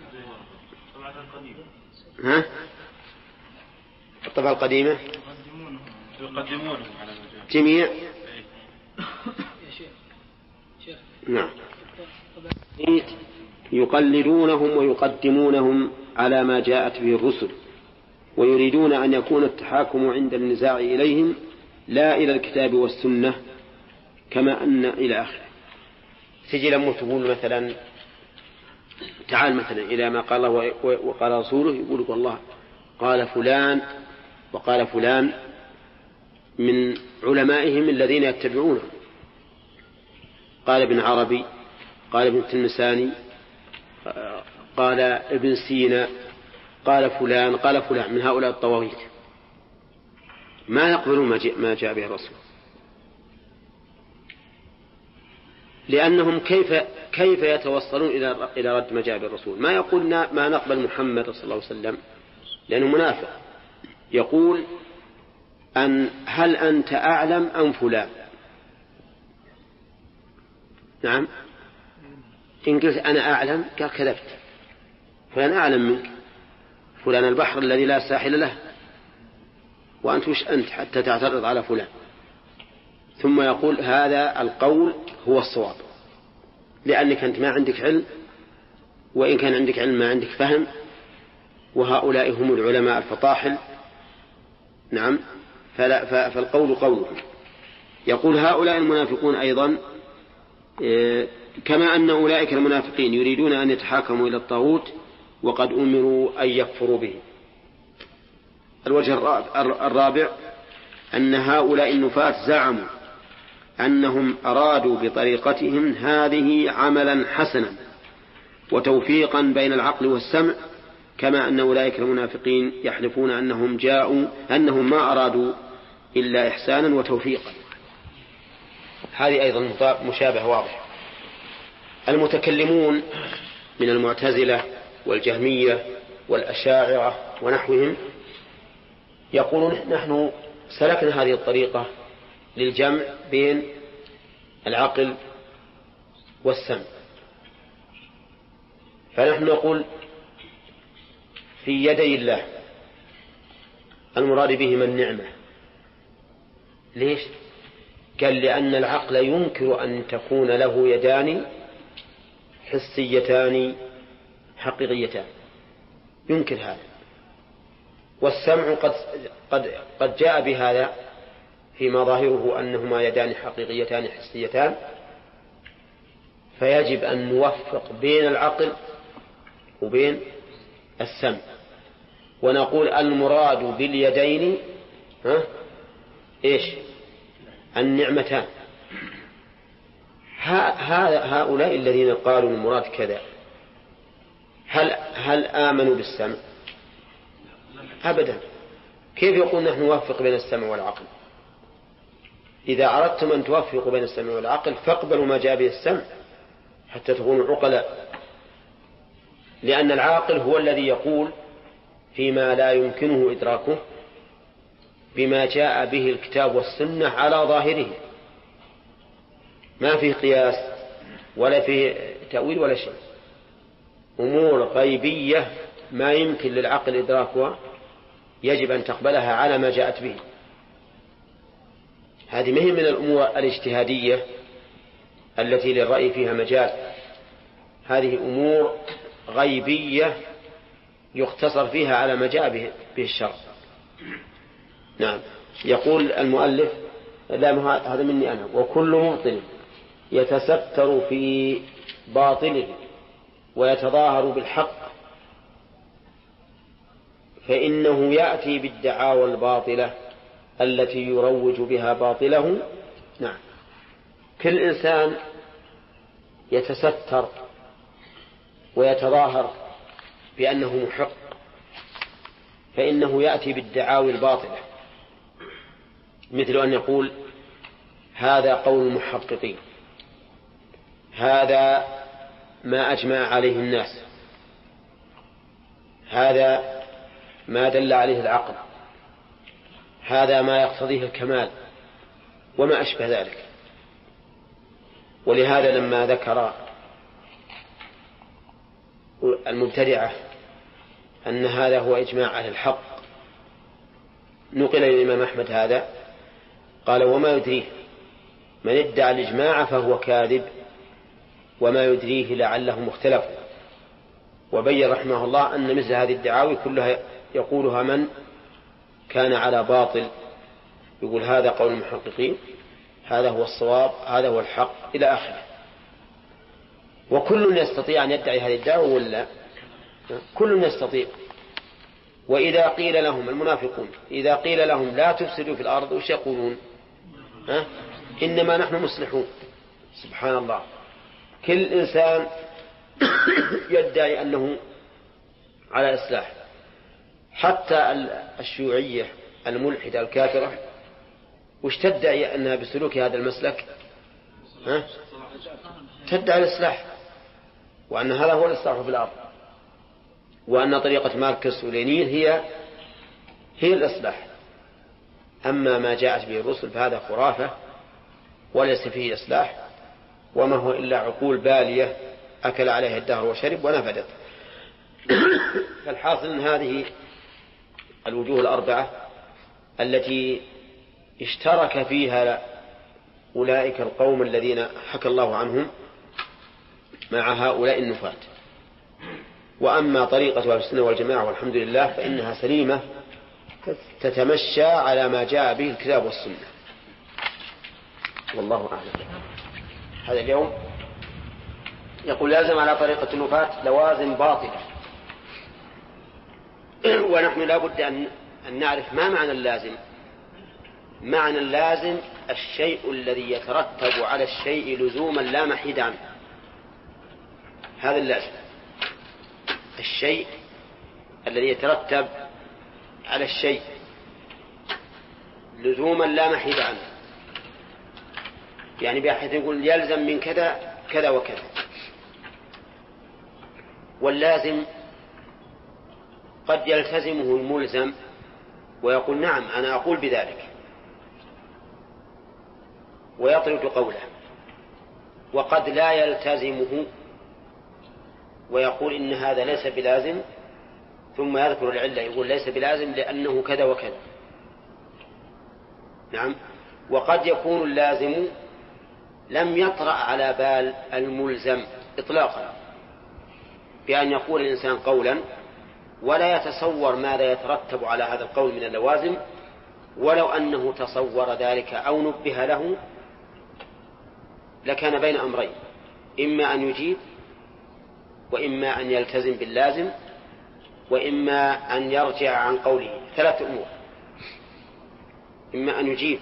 ها الطبعة القديمة يقدمونهم جميع، نعم، يقلدونهم ويقدمونهم على ما جاءت به الرسل، ويريدون أن يكون التحاكم عند النزاع إليهم لا إلى الكتاب والسنة، كما أن إلى آخره. تجي لما تقول مثلا تعال مثلا إلى ما قال الله وقال رسوله، يقول والله قال فلان وقال فلان من علمائهم الذين يتبعونه، قال ابن عربي، قال ابن تلمساني، قال ابن سينا، قال فلان قال فلان من هؤلاء الطواغيت، ما يقبلون ما جاء به الرسول، لأنهم كيف كيف يتوصلون إلى إلى رد ما جاء به الرسول؟ ما يقول ما نقبل محمد صلى الله عليه وسلم لأنه منافق، يقول أن هل أنت أعلم أم فلان؟ نعم، إن قلت أنا أعلم قال كذبت، فلان أعلم منك، فلان البحر الذي لا ساحل له، وأنت وش أنت حتى تعترض على فلان؟ ثم يقول هذا القول هو الصواب، لأنك أنت ما عندك علم، وإن كان عندك علم ما عندك فهم، وهؤلاء هم العلماء الفطاحل، نعم، فلا فالقول قولهم. يقول هؤلاء المنافقون أيضا كما أن أولئك المنافقين يريدون أن يتحاكموا إلى الطاغوت وقد أمروا أن يكفروا به. الوجه الرابع أن هؤلاء النفاة زعموا أنهم أرادوا بطريقتهم هذه عملا حسنا وتوفيقا بين العقل والسمع، كما أن أولئك المنافقين يحلفون أنهم جاءوا أنهم ما أرادوا إلا إحسانا وتوفيقا. هذه أيضا مشابه واضح. المتكلمون من المعتزلة والجهمية والأشاعرة ونحوهم يقولون نحن سلكنا هذه الطريقة للجمع بين العقل والسمع، فنحن نقول في يدي الله المراد بهما النعمة. ليش؟ قال لأن العقل ينكر أن تكون له يدان حسيتان حقيقيتان، ينكر هذا. والسمع قد, قد, قد جاء بهذا فيما ظاهره أنهما يدان حقيقيتان حسيتان، فيجب أن نوفق بين العقل وبين السمع، ونقول المراد باليدين ها إيش؟ النعمتان. هؤلاء الذين قالوا المراد كذا هل, هل آمنوا بالسمع؟ أبدا. كيف يقول نحن نوفق بين السمع والعقل؟ إذا أردتم أن توفقوا بين السمع والعقل فاقبلوا ما جاء به السمع حتى تكونوا عقلاء، لأن العاقل هو الذي يقول فيما لا يمكنه إدراكه بما جاء به الكتاب والسنة على ظاهره، ما فيه قياس ولا فيه تأويل ولا شيء. أمور غيبية ما يمكن للعقل إدراكها يجب أن تقبلها على ما جاءت به. هذه مهم من الأمور الاجتهادية التي للرأي فيها مجال، هذه أمور غيبية يقتصر فيها على ما جاء به الشرع. نعم. يقول المؤلف لا هذا مني أنا: وكل مبطل يتستر في باطله ويتظاهر بالحق فإنه يأتي بالدعاوى الباطلة التي يروج بها باطله. نعم. كل إنسان يتستر ويتظاهر بأنه محق فإنه يأتي بالدعاوى الباطلة، مثل أن يقول هذا قول المحققين، هذا ما أجمع عليه الناس، هذا ما دل عليه العقل، هذا ما يقتضيه الكمال، وما أشبه ذلك. ولهذا لما ذكر المبتدعة أن هذا هو إجماع أهل الحق نقل للإمام أحمد هذا، قال: وما يدريه من ادعى الإجماع فهو كاذب وما يدريه لعله مختلف. وبين رحمه الله أن مثل هذه الدعاوي كلها يقولها من كان على باطل، يقول هذا قول المحققين، هذا هو الصواب، هذا هو الحق، إلى آخره. وكل يستطيع أن يدعي هذه الدعوة ولا كل يستطيع. وإذا قيل لهم المنافقون إذا قيل لهم لا تفسدوا في الأرض وش يقولون؟ ها؟ إنما نحن مصلحون. سبحان الله، كل إنسان يدعي أنه على إصلاح، حتى الشيوعية الملحدة الكافرة وش تدعي أنها بسلوك هذا المسلك؟ ها؟ تدعي الإصلاح، وأن هذا هو الإصلاح في الأرض، وأن طريقة ماركس ولينين هي هي الإصلاح. أما ما جاءت به الرسل فهذا خرافة وليس فيه إصلاح، وما هو إلا عقول بالية أكل عليها الدهر وشرب ونفدت. فالحاصل أن هذه الوجوه الأربعة التي اشترك فيها أولئك القوم الذين حكى الله عنهم مع هؤلاء النفاة. وأما طريقة أهل السنة والجماعة والحمد لله فإنها سليمة تتمشى على ما جاء به الكتاب والسنة، والله أعلم. هذا اليوم يقول لازم على طريقة النفاة لوازم باطلة، ونحن لا بد أن نعرف ما معنى اللازم. معنى اللازم الشيء الذي يترتب على الشيء لزوما لا محيد عنه، هذا اللازم. الشيء الذي يترتب على الشيء لزوما لا محيد عنه، يعني بحيث يقول يلزم من كذا كذا وكذا. واللازم قد يلتزمه الملزم ويقول نعم أنا أقول بذلك، ويطرد قوله، وقد لا يلتزمه ويقول إن هذا ليس بلازم، ثم يذكر العلة يقول ليس بلازم لأنه كذا وكذا. نعم. وقد يكون اللازم لم يطرأ على بال الملزم إطلاقا، بأن يقول الإنسان قولا ولا يتصور ماذا يترتب على هذا القول من اللوازم، ولو أنه تصور ذلك أو نبه له لكان بين أمرين، إما أن يجيب وإما أن يلتزم باللازم وإما أن يرجع عن قوله. ثلاث أمور: إما أن يجيب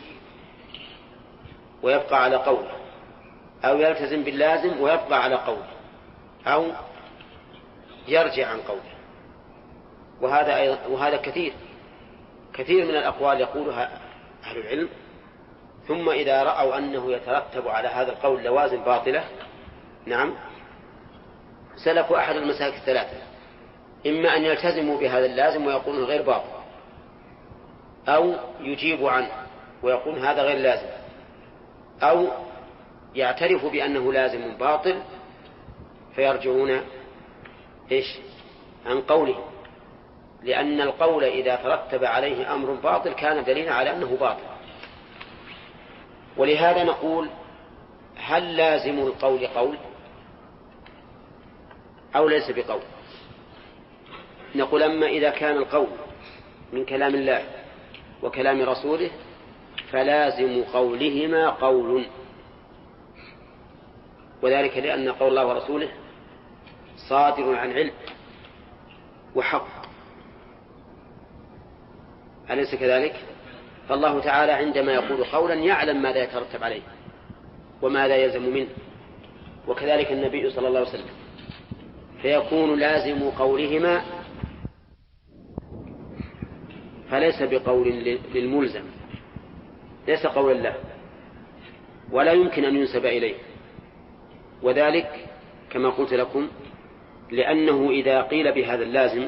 ويبقى على قوله، أو يلتزم باللازم ويبقى على قوله، أو يرجع عن قوله. وهذا أيضا وهذا كثير كثير من الأقوال يقولها أهل العلم، ثم إذا رأوا أنه يترتب على هذا القول لوازم باطلة، نعم، سلكوا أحد المسالك الثلاثة: إما أن يلتزموا بهذا اللازم ويقولون غير باطل، أو يجيبوا عنه ويقولون هذا غير لازم، أو يعترفوا بأنه لازم باطل فيرجعون إيش عن قوله، لأن القول إذا ترتب عليه أمر باطل كان دليلا على أنه باطل. ولهذا نقول: هل لازم القول قول أو ليس بقول؟ نقول: أما إذا كان القول من كلام الله وكلام رسوله فلازم قولهما قول، وذلك لأن قول الله ورسوله صادر عن علم وحق، أليس كذلك؟ فالله تعالى عندما يقول قولا يعلم ماذا يترتب عليه وماذا يلزم منه، وكذلك النبي صلى الله عليه وسلم، فيكون لازم قولهما فليس بقول للملزم، ليس قول الله ولا يمكن أن ينسب إليه. وذلك كما قلت لكم لأنه إذا قيل بهذا اللازم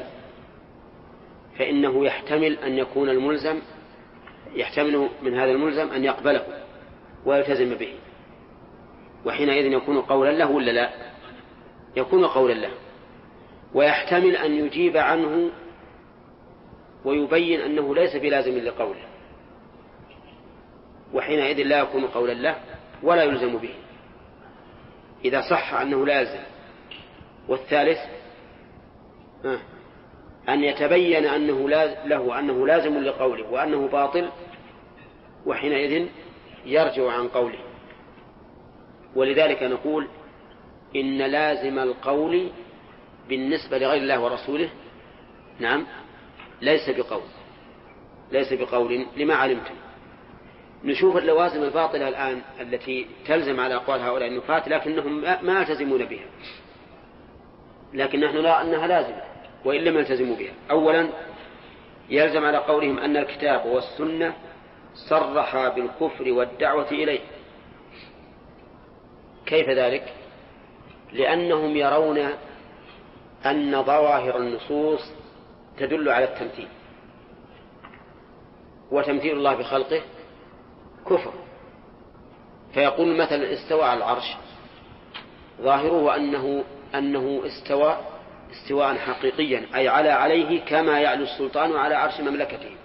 فإنه يحتمل أن يكون الملزم يحتمل من هذا الملزم أن يقبله ويلتزم به، وحينئذ يكون قولا له ولا لا؟ يكون قولا له. ويحتمل أن يجيب عنه ويبين أنه ليس بلازم لقوله، وحينئذ لا يكون قولا له ولا يلزم به إذا صح أنه لازم. والثالث أن يتبين أنه له أنه لازم لقوله وأنه باطل، وحينئذ يرجع عن قوله. ولذلك نقول إن لازم القول بالنسبة لغير الله ورسوله نعم ليس بقول ليس بقول لما علمتم. نشوف اللوازم الباطلة الآن التي تلزم على أقوال هؤلاء النفاة لكنهم ما يلتزمون بها، لكن نحن نرى أنها لازمة وإن لم يلتزموا بها. أولا يلزم على قولهم أن الكتاب والسنة صرحا بالكفر والدعوة إليه. كيف ذلك؟ لأنهم يرون أن ظواهر النصوص تدل على التمثيل، وتمثيل الله بخلقه كفر. فيقول مثلا استوى على العرش، ظاهره أنه أنه استوى استواء حقيقيا، أي على عليه كما يعلو السلطان على عرش مملكته.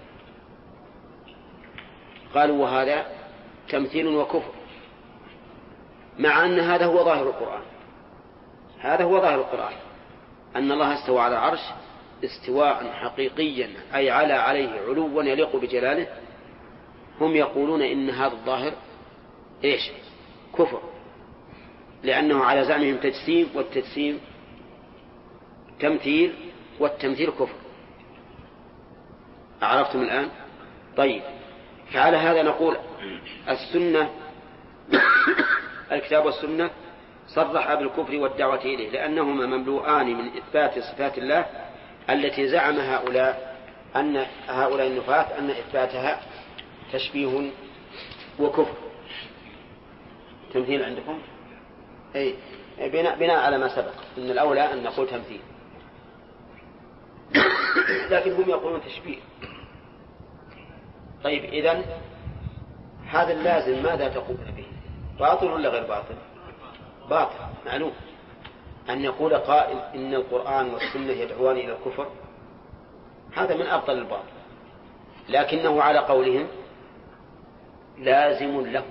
قالوا وهذا تمثيل وكفر، مع أن هذا هو ظاهر القرآن. هذا هو ظاهر القرآن أن الله استوى على العرش استواء حقيقيا، أي على عليه علوا يليق بجلاله. هم يقولون إن هذا الظاهر إيش؟ كفر، لأنه على زعمهم تجسيم، والتجسيم تمثيل، والتمثيل كفر. أعرفتم الآن؟ طيب، فعلى هذا نقول السنة الكتاب والسنة صرح بالكفر والدعوة إليه، لأنهما مملوءان من إثبات صفات الله التي زعم هؤلاء أن هؤلاء النفاة أن إثباتها تشبيه وكفر. تمثيل عندكم؟ أي بناء, بناء على ما سبق إن الأولى أن نقول تمثيل، لكن هم يقولون تشبيه. طيب، إذن هذا اللازم ماذا تقولون به؟ باطل ولا غير باطل؟ باطل معلوم. أن يقول قائل إن القرآن والسنة يدعوان إلى الكفر هذا من أبطل الباطل، لكنه على قولهم لازم له.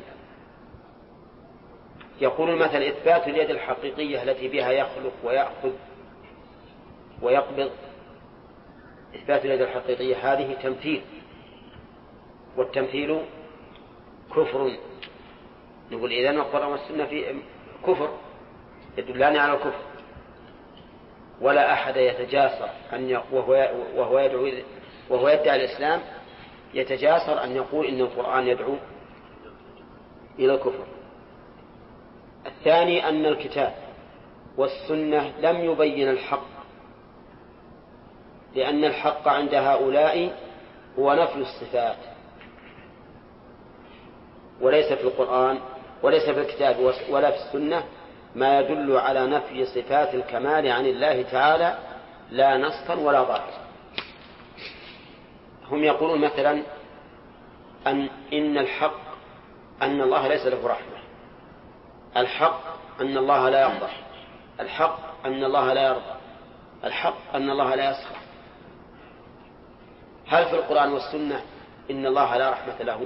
يقول مثل إثبات اليد الحقيقية التي بها يخلق ويأخذ ويقبض، إثبات اليد الحقيقية هذه تمثيل، والتمثيل كفر. نقول إذن القرآن والسنة في كفر يدلان على الكفر، ولا أحد يتجاسر أن وهو وهو يدعو وهو يدعي الإسلام يتجاسر أن يقول إن القرآن يدعو إلى الكفر. الثاني أن الكتاب والسنة لم يبين الحق، لأن الحق عند هؤلاء هو نفي الصفات، وليس في القرآن وليس في الكتاب ولا في السنة ما يدل على نفي صفات الكمال عن الله تعالى لا نصا ولا ظاهرا. هم يقولون مثلا أن إن الحق أن الله ليس له رحمة، الحق أن الله لا يغضب، الحق أن الله لا يرضى، الحق أن الله لا يسخط. هل في القرآن والسنة إن الله لا رحمة له؟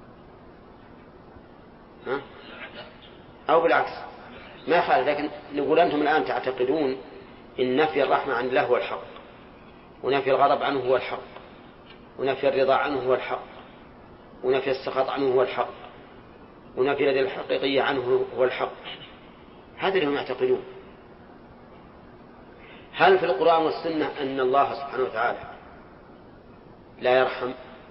ها؟ أو بالعكس ما خالف، لكن نقول أنتم الآن تعتقدون إن نفي الرحمة عن الله هو الحق، ونفي الغضب عنه هو الحق، ونفي الرضا عنه هو الحق، ونفي السخط عنه هو الحق، ونفي اليد الحقيقية عنه هو الحق. هذا اللي هم يعتقدون. هل في القرآن والسنة أن الله سبحانه وتعالى لا يرحم،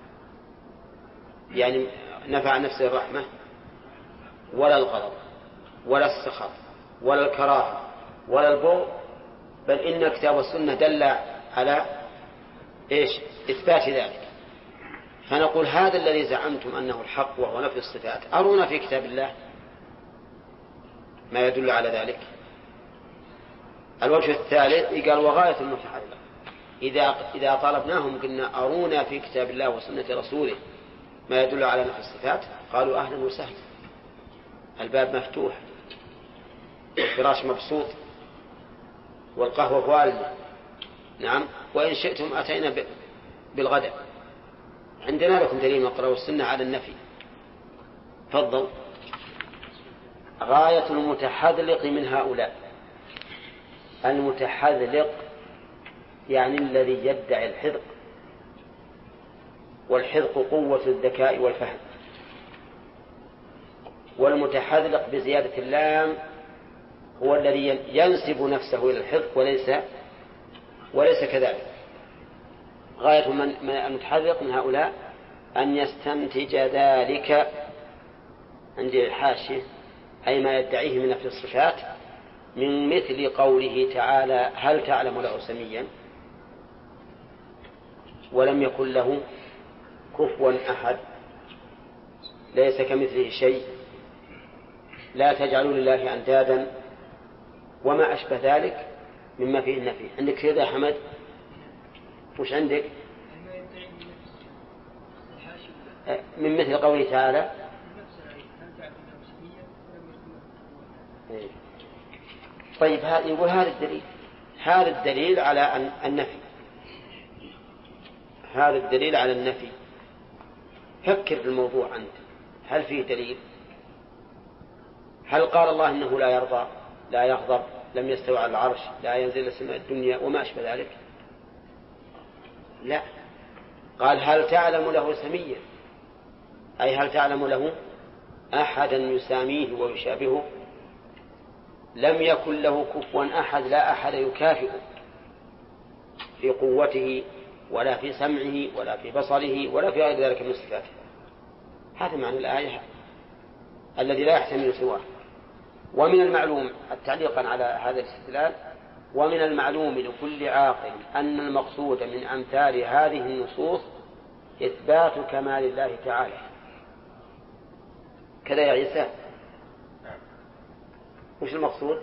يعني نفع عن نفسه الرحمة ولا الغضب ولا السخط ولا الكراهة ولا البغض، بل إن الكتاب والسنة دل على إيش؟ إثبات ذلك. فنقول هذا الذي زعمتم أنه الحق وهو نفي الصفات أرونا في كتاب الله ما يدل على ذلك. الوجه الثالث قال وغاية المتحرك، إذا إذا طالبناهم قلنا أرونا في كتاب الله وسنة رسوله ما يدل على نفي الصفات، قالوا أهلا وسهلا، الباب مفتوح والفراش مبسوط والقهوة والدة، نعم، وإن شئتم أتينا بالغداء، عندنا لكم دليل من القرآن والسنة على النفي. تفضل. غاية المتحذلق من هؤلاء، المتحذلق يعني الذي يدعي الحذق، والحذق قوة الذكاء والفهم، والمتحذلق بزيادة اللام هو الذي ينسب نفسه إلى الحذق وليس وليس كذلك. غاية من المتحذلق من هؤلاء أن يستنتج ذلك عند الحاشية أي ما يدعيه من نفي الصفات من مثل قوله تعالى هل تعلم له سميا ولم يكن له كفوا أحد ليس كمثله شيء لا تجعلوا لله أندادا وما أشبه ذلك مما فيه النفي. عندك كذا يا حمد؟ وش عندك؟ من مثل قوله تعالى طيب يقول هذا الدليل هذا الدليل على أن النفي هذا الدليل على النفي. فكر في الموضوع أنت، هل فيه دليل؟ هل قال الله إنه لا يرضى لا يغضب لم يستوى على العرش لا ينزل إلى السماء الدنيا وما أشبه ذلك؟ لا، قال هل تعلم له سميا أي هل تعلم له أحدا يساميه ويشابهه لم يكن له كفوا أحد لا أحد يكافئه في قوته ولا في سمعه ولا في بصره ولا في غير ذلك من صفاته. هذا معنى الآية الذي لا يحتمل سواه. ومن المعلوم التعليقا على هذا الاستدلال ومن المعلوم لكل عاقل أن المقصود من أمثال هذه النصوص إثبات كمال الله تعالى. كذا يا عيسى؟ وش المقصود؟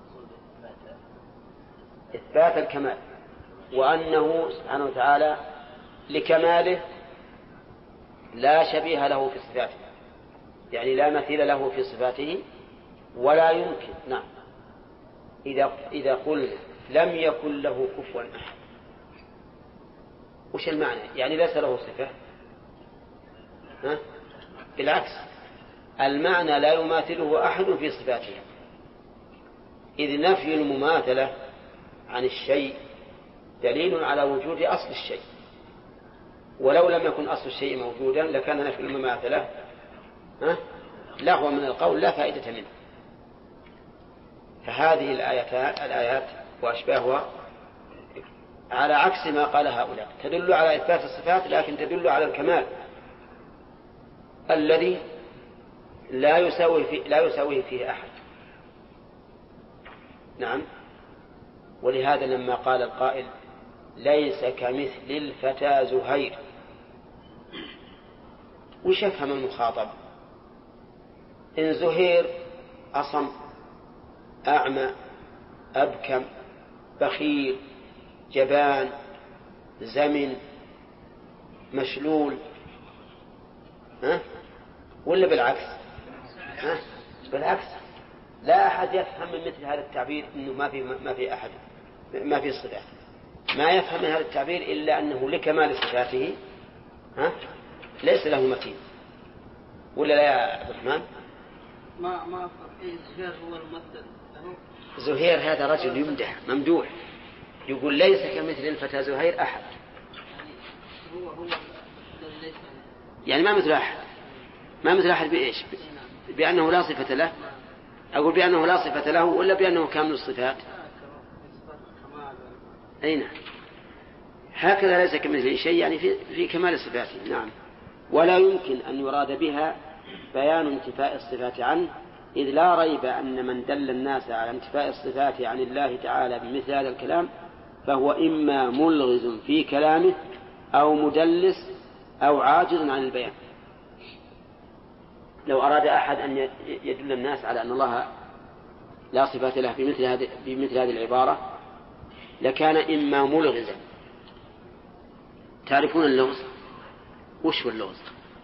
إثبات الكمال، وأنه سبحانه وتعالى لكماله لا شبيه له في صفاته يعني لا مثيل له في صفاته ولا يمكن. نعم. إذا إذا قلنا لم يكن له كفوا أحد، وش المعنى؟ يعني ليس له صفة؟ ها؟ بالعكس، المعنى لا يماثله أحد في صفاته، إذ نفي المماثلة عن الشيء دليل على وجود أصل الشيء، ولو لم يكن أصل الشيء موجودا لكان نفي المماثلة لغوا من القول لا فائدة منه. فهذه الآيات, الآيات وأشباهها على عكس ما قال هؤلاء تدل على إثبات الصفات، لكن تدل على الكمال الذي لا يساوي فيه, لا يساويه فيه أحد. نعم. ولهذا لما قال القائل ليس كمثل الفتى زهير، وش يفهم المخاطب؟ إن زهير أصم أعمى أبكم بخيل جبان زمن مشلول، ها؟ ولا بالعكس؟ ها؟ بالعكس، لا أحد يفهم من مثل هذا التعبير إنه ما في ما في أحد ما في صفات، ما يفهم من هذا التعبير إلا أنه لكمال صفاته ها؟ ليس له مثيل. ولا لا يا عبد الرحمن؟ ما ما أفهم. زهير هو الممثل له؟ زهير هذا رجل يمدح ممدوح، يقول ليس كمثل الفتى زهير أحد، هو هو ليس يعني ما مثل أحد. ما مثل أحد بإيش؟ بأنه لا صفة له؟ أقول بأنه لا صفة له ولا بأنه كامل الصفات؟ أي نعم، هكذا ليس كمثله شيء، يعني في, في كمال صفاته. نعم. ولا يمكن أن يراد بها بيان انتفاء الصفات عنه، إذ لا ريب أن من دل الناس على انتفاء الصفات عن الله تعالى بمثل هذا الكلام فهو إما ملغز في كلامه أو مدلس أو عاجز عن البيان. لو أراد أحد أن يدل الناس على أن الله لا صفات له بمثل هذه بمثل هذه العبارة لكان إما ملغزا. تعرفون اللغز؟ وش هو اللغز؟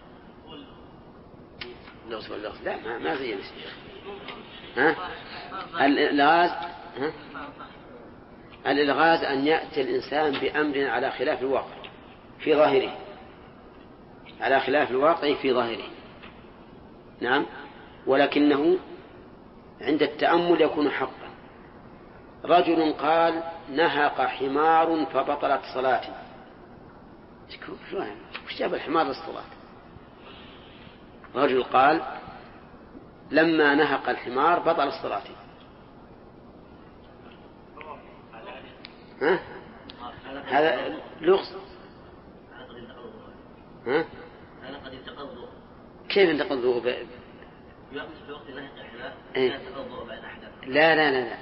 اللغز واللغز لا ما, ما زي الشيخ. ها؟ الإلغاز ها؟ الإلغاز أن يأتي الإنسان بأمر على خلاف الواقع في ظاهره، على خلاف الواقع في ظاهره. نعم. ولكنه عند التأمل يكون حقا. رجل قال نهق حمار فبطلت صلاتي، وش جاب الحمار للصلاة؟ رجل قال لما نهق الحمار بطل الصلاة. ها؟ هذا لغز. ها؟ كيف انتقضوا ب... إيه؟ لا لا لا لا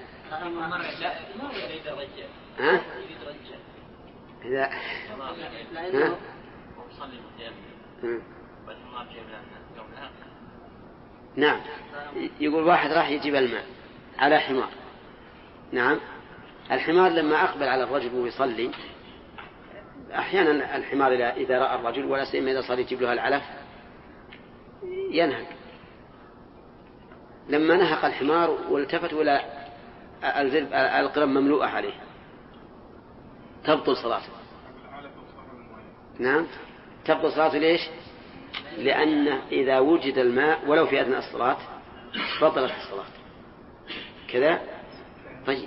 ها؟ لا ها؟ نعم. يقول واحد راح يجيب الماء على حمار. نعم. الحمار لما أقبل على الرجل ويصلي، أحيانا الحمار إذا رأى الرجل ولا سيما إذا صار يجيب له العلف ينهق. لما نهق الحمار والتفت ولا القرم مملوءة عليه تبطل صلاته. نعم تبطل صلاته. ليش؟ لأن إذا وجد الماء ولو في أثناء الصلاة بطلت الصلاة كذا. طيب.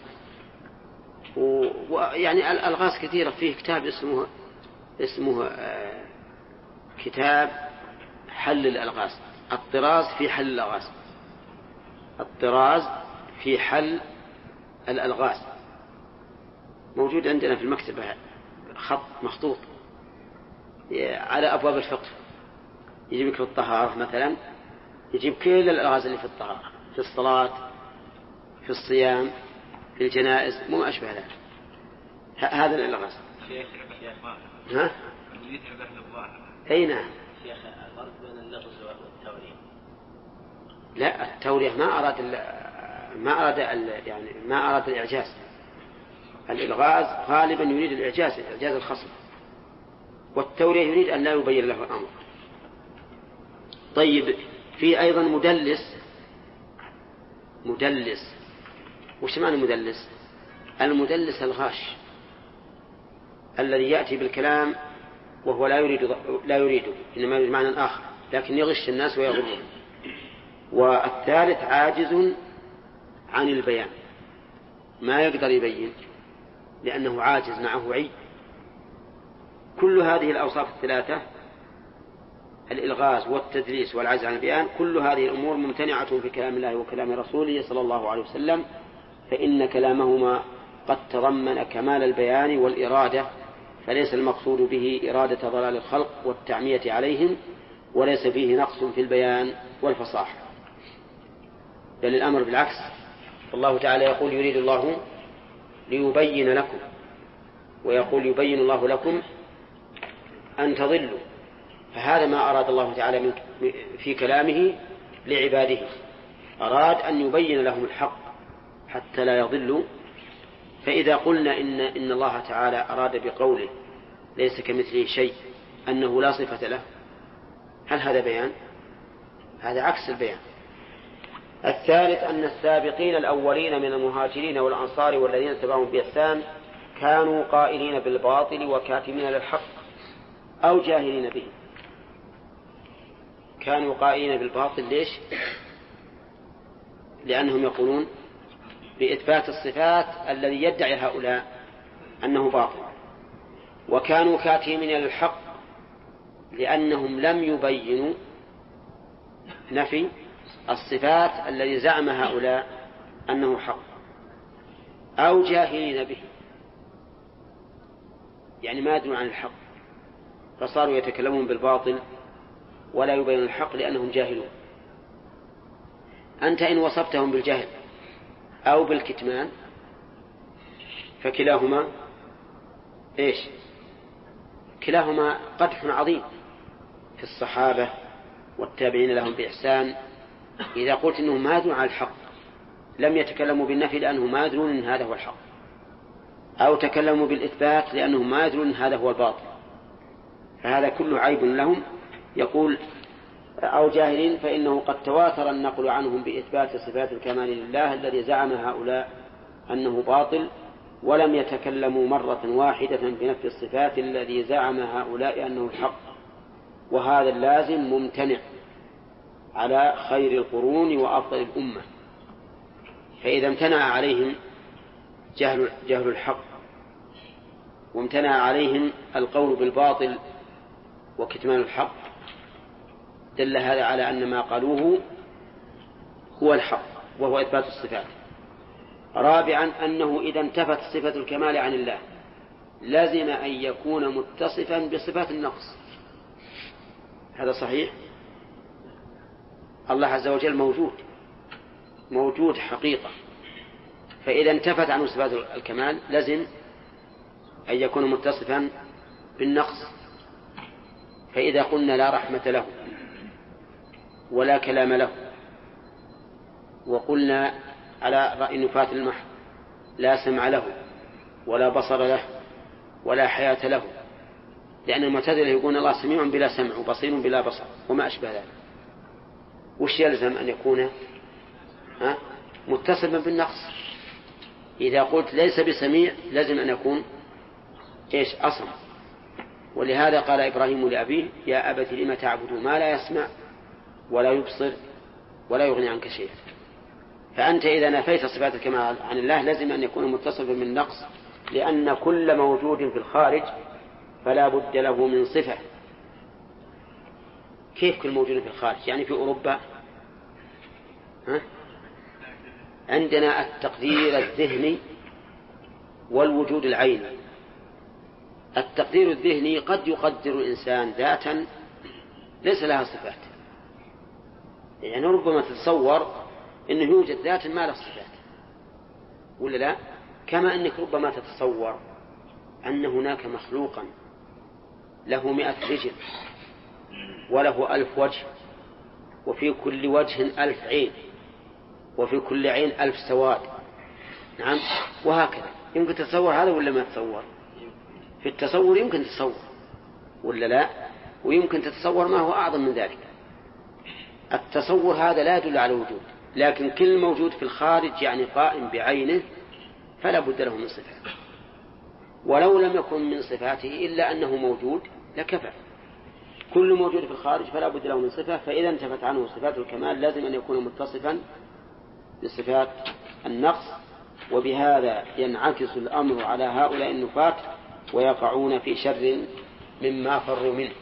ويعني الألغاز كثيرة. فيه كتاب اسمه اسمه آه كتاب حل الألغاز، الطراز في حل الألغاز، الطراز في حل الألغاز، موجود عندنا في المكتبة خط مخطوط على أبواب الفقه. يجيب لك في الطهارة مثلا، يجيب كل الألغاز اللي في الطهارة، في الصلاة، في الصيام، في الجنائز، مو أشبه ذلك. هذا الألغاز. ها؟ أي نعم. شيخ الفرق بين اللغز والتورية؟ لا التورية ما أراد ما أراد يعني ما أراد الإعجاز. الإلغاز غالبا يريد الإعجاز، إعجاز الخصم، والتورية يريد أن لا يبين له الأمر. طيب في أيضا مدلس. مدلس وش معنى مدلس؟ المدلس الغاش الذي يأتي بالكلام وهو لا يريد لا يريده، إنما يريد معنى آخر، لكن يغش الناس ويغرهم. والثالث عاجز عن البيان، ما يقدر يبين لأنه عاجز، معه عي. كل هذه الأوصاف الثلاثة، الإلغاز والتدليس والعجز عن البيان، كل هذه الأمور ممتنعة في كلام الله وكلام رسوله صلى الله عليه وسلم، فإن كلامهما قد تضمن كمال البيان والإرادة، فليس المقصود به إرادة ضلال الخلق والتعمية عليهم، وليس فيه نقص في البيان والفصاحة، بل الأمر بالعكس. الله تعالى يقول يريد الله ليبين لكم، ويقول يبين الله لكم أن تضلوا، فهذا ما أراد الله تعالى في كلامه لعباده، أراد أن يبين لهم الحق حتى لا يضلوا. فإذا قلنا إن, إن الله تعالى أراد بقوله ليس كمثله شيء أنه لا صفة له، هل هذا بيان؟ هذا عكس البيان. الثالث أن السابقين الأولين من المهاجرين والأنصار والذين تبعهم بإحسان كانوا قائلين بالباطل وكاتمين للحق أو جاهلين به. كانوا قائلين بالباطل ليش؟ لأنهم يقولون بإثبات الصفات الذي يدعي هؤلاء أنه باطل، وكانوا كاتمين للحق لأنهم لم يبينوا نفي الصفات الذي زعم هؤلاء أنه حق، أو جاهلين به، يعني ما يدرون عن الحق، فصاروا يتكلمون بالباطل ولا يبينون الحق لأنهم جاهلون. أنت إن وصفتهم بالجهل أو بالكتمان فكلاهما إيش؟ كلاهما قدح عظيم في الصحابة والتابعين لهم بإحسان. إذا قلت إنهم ما يدرون على الحق لم يتكلموا بالنفي لأنهم ما يدرون إن هذا هو الحق، أو تكلموا بالإثبات لأنهم ما يدرون إن هذا هو الباطل، فهذا كله عيب لهم. يقول أو جاهلين فإنه قد تواتر النقل عنهم بإثبات صفات الكمال لله الذي زعم هؤلاء أنه باطل، ولم يتكلموا مرة واحدة بنفي الصفات الذي زعم هؤلاء أنه الحق، وهذا اللازم ممتنع على خير القرون وأفضل الأمة. فإذا امتنع عليهم جهل, جهل الحق، وامتنع عليهم القول بالباطل وكتمان الحق، دل هذا على أن ما قالوه هو الحق وهو إثبات الصفات. رابعا أنه إذا انتفت صفة الكمال عن الله لازم أن يكون متصفا بصفات النقص. هذا صحيح؟ الله عز وجل موجود موجود حقيقة، فإذا انتفت عنه صفات الكمال لازم أن يكون متصفا بالنقص. فإذا قلنا لا رحمة له ولا كلام له، وقلنا على رأي نفاة المحض لا سمع له ولا بصر له ولا حياة له، لأن المعتزلة يقولون الله سميع بلا سمع وبصير بلا بصر وما أشبه ذلك، وش يلزم أن يكون متصفا بالنقص؟ إذا قلت ليس بسميع لازم أن يكون إيش؟ أصم. ولهذا قال إبراهيم لأبيه يا أبت لم تعبد ما لا يسمع ولا يبصر ولا يغني عنك شيئا. فأنت إذا نفيت صفات الكمال عن الله لازم أن يكون متصفا بالنقص، لأن كل موجود في الخارج فلا بد له من صفة. كيف كل موجود في الخارج؟ يعني في أوروبا ها؟ عندنا التقدير الذهني والوجود العيني. التقدير الذهني قد يقدر الإنسان ذاتا ليس لها صفات، يعني ربما تتصور أنه يوجد ذات ما له صفات ولا لا؟ كما أنك ربما تتصور أن هناك مخلوقا له مئة رجل وله ألف وجه، وفي كل وجه ألف عين، وفي كل عين ألف سواد. نعم، وهكذا. يمكن تتصور هذا ولا ما تتصور؟ في التصور يمكن تتصور ولا لا؟ ويمكن تتصور ما هو أعظم من ذلك. التصور هذا لا يدل على الوجود، لكن كل موجود في الخارج يعني قائم بعينه فلا بد له من صفة، ولو لم يكن من صفاته إلا أنه موجود لكفى. كل موجود في الخارج فلا بد له من صفة، فإذا انتفت عنه صفات الكمال لازم أن يكون متصفا بصفات النقص، وبهذا ينعكس الأمر على هؤلاء النفاة ويقعون في شر مما فروا منه.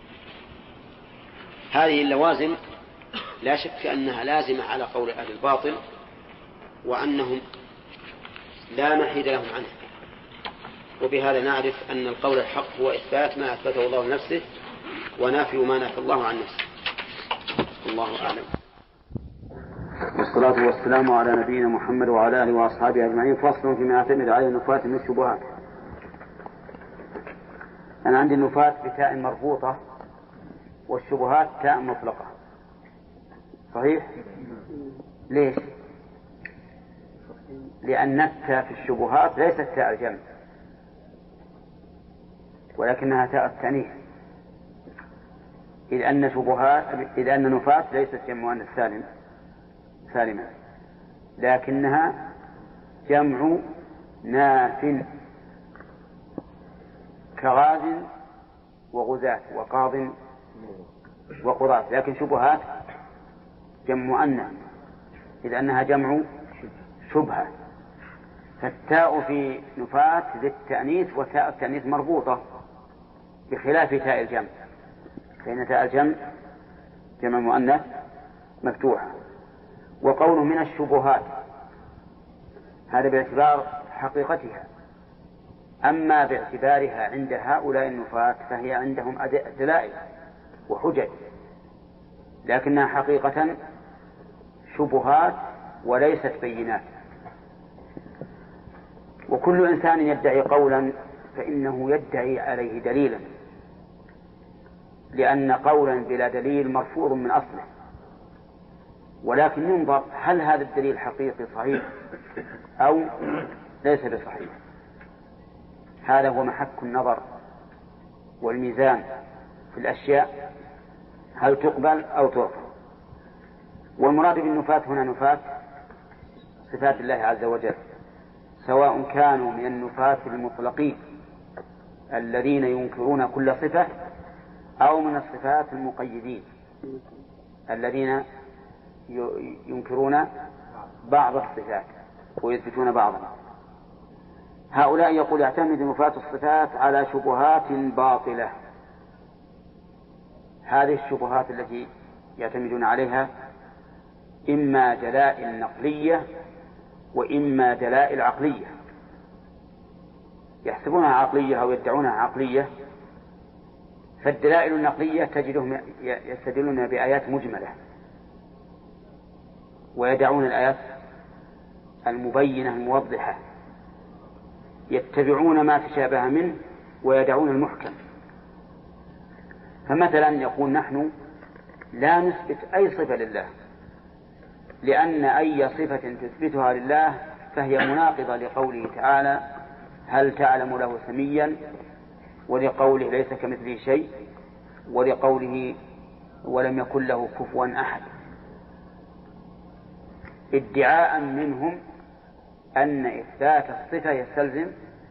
هذه اللوازم لا شك أنها لازمة على قول أهل الباطل، وأنهم لا محيد لهم عنه، وبهذا نعرف أن القول الحق هو إثبات ما أثبته الله لنفسه ونافي ما نفى الله عن نفسه. الله أعلم. والصلاة والسلام على نبينا محمد وعلى آله وأصحابه أجمعين. فصل فيما يعتمد عليه النفاة من الشبهات. أنا عندي النفاة بتاء مربوطة والشبهات تاء مطلقة، صحيح؟ ليش؟ لأن التاء في الشبهات ليست تاء الجمع ولكنها تاء التأنيث، إذ أن شبهات إذ أن نفاة ليست جمع مؤنث سالم سالمة، لكنها جمع ناف كغاز وغزاة وقاض وقضاة، لكن شبهات جمع مؤنث إذ أنها جمع شبهة. فالتاء في نفاة للتأنيث وتاء التأنيث مربوطة بخلاف تاء الجمع، فإن تاء الجمع جمع مؤنث مفتوحة. وقول من الشبهات هذا باعتبار حقيقتها، أما باعتبارها عند هؤلاء النفاة فهي عندهم دلائل وحجج، لكنها حقيقة شبهات وليست بينات. وكل إنسان يدعي قولا فإنه يدعي عليه دليلا، لأن قولا بلا دليل مرفوض من أصله، ولكن ينظر هل هذا الدليل حقيقي صحيح أو ليس بصحيح. هذا هو محك النظر والميزان في الأشياء، هل تقبل أو ترفض. والمراد بالنفاة هنا نفاة صفات الله عز وجل، سواء كانوا من النفاة المطلقين الذين ينكرون كل صفة أو من الصفات المقيدين الذين ينكرون بعض الصفات ويثبتون بعضها. هؤلاء يقول يعتمد نفاة الصفات على شبهات باطلة. هذه الشبهات التي يعتمدون عليها إما دلائل نقلية وإما دلائل عقلية، يحسبونها عقلية أو يدعونها عقلية. فالدلائل النقلية تجدهم يستدلون بآيات مجملة ويدعون الآيات المبينة الموضحة، يتبعون ما تشابه منه ويدعون المحكم. فمثلا يقول نحن لا نثبت أي صفة لله، لأن أي صفة تثبتها لله فهي مناقضة لقوله تعالى هل تعلم له سميا، ولقوله ليس كمثله شيء، ولقوله ولم يكن له كفوا أحد، ادعاء منهم أن إثبات الصفة يستلزم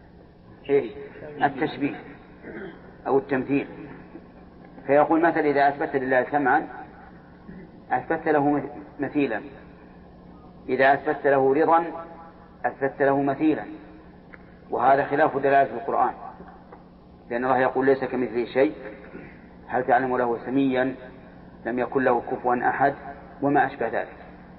التشبيه أو التمثيل. فيقول مثلا إذا أثبت لله سمعا أثبت له مثيلا، إذا أثبت له رضا أثبت له مثيلا، وهذا خلاف دلالة القرآن، لأن الله يقول ليس كمثله شيء، هل تعلم له سميا، لم يكن له كفوا أحد، وما أشبه ذلك.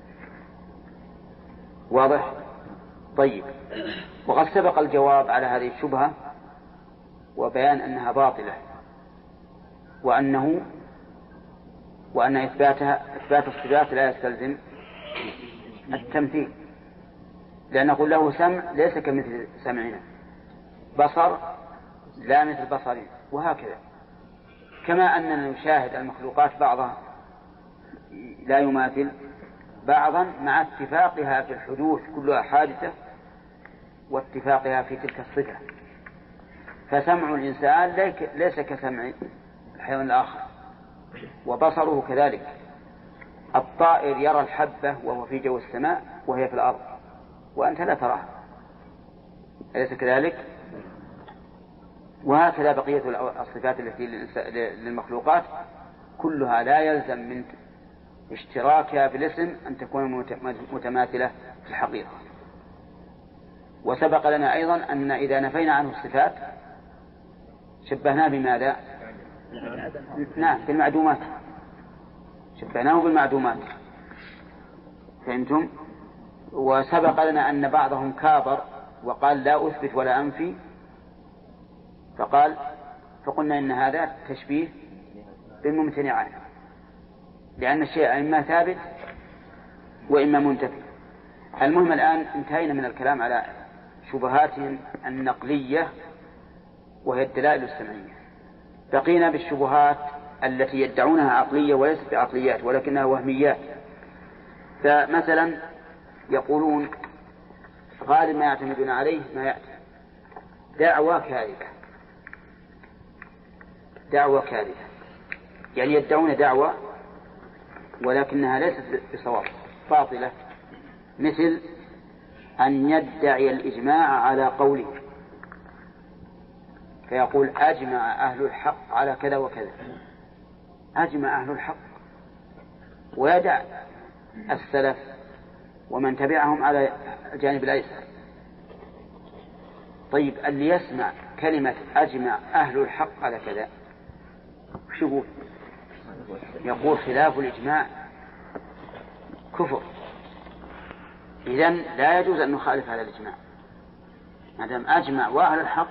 واضح؟ طيب، وقد سبق الجواب على هذه الشبهة وبيان أنها باطلة، وأنه وأن إثباتها إثبات الصفات لا يستلزم التمثيل، لأن نقول له سمع ليس كمثل سمعنا، بصر لا مثل بصرنا، وهكذا. كما أننا نشاهد المخلوقات بعضها لا يماثل بعضا مع اتفاقها في الحدوث كلها حادثة واتفاقها في تلك الصفة. فسمع الإنسان ليس كسمع الحيوان الآخر، وبصره كذلك، الطائر يرى الحبة وهو في جو السماء وهي في الأرض وأنت لا تراها، أليس كذلك؟ وهكذا بقية الصفات التي للمخلوقات كلها لا يلزم من اشتراكها في الاسم أن تكون متماثلة في الحقيقة. وسبق لنا أيضا أن إذا نفينا عنه الصفات شبهناه بماذا؟ نعم، بالمعدومات، شبهناه بالمعدومات، فهمتم؟ وسبق لنا أن بعضهم كابر وقال لا أثبت ولا أنفي، فقال فقلنا إن هذا تشبيه بالممتنعات، لأن الشيء إما ثابت وإما منتفي. المهم الآن انتهينا من الكلام على شبهاتهم النقلية وهي الدلائل السمعية، بقينا بالشبهات التي يدعونها عقلية وليست بعقليات ولكنها وهميات. فمثلا يقولون غالب ما يعتمدون عليه ما يأتي دعوة كاذبة، دعوة كاذبة يعني يدعون دعوة ولكنها ليست بصواب، باطلة، مثل أن يدعي الإجماع على قوله، فيقول أجمع أهل الحق على كذا وكذا، أجمع أهل الحق، ويدع السلف ومن تبعهم على الجانب الأيسر. طيب اللي يسمع كلمة أجمع أهل الحق على كذا وش يقول؟ يقول خلاف الإجماع كفر، إذن لا يجوز أن نخالف هذا الإجماع ما دام أجمع وأهل الحق،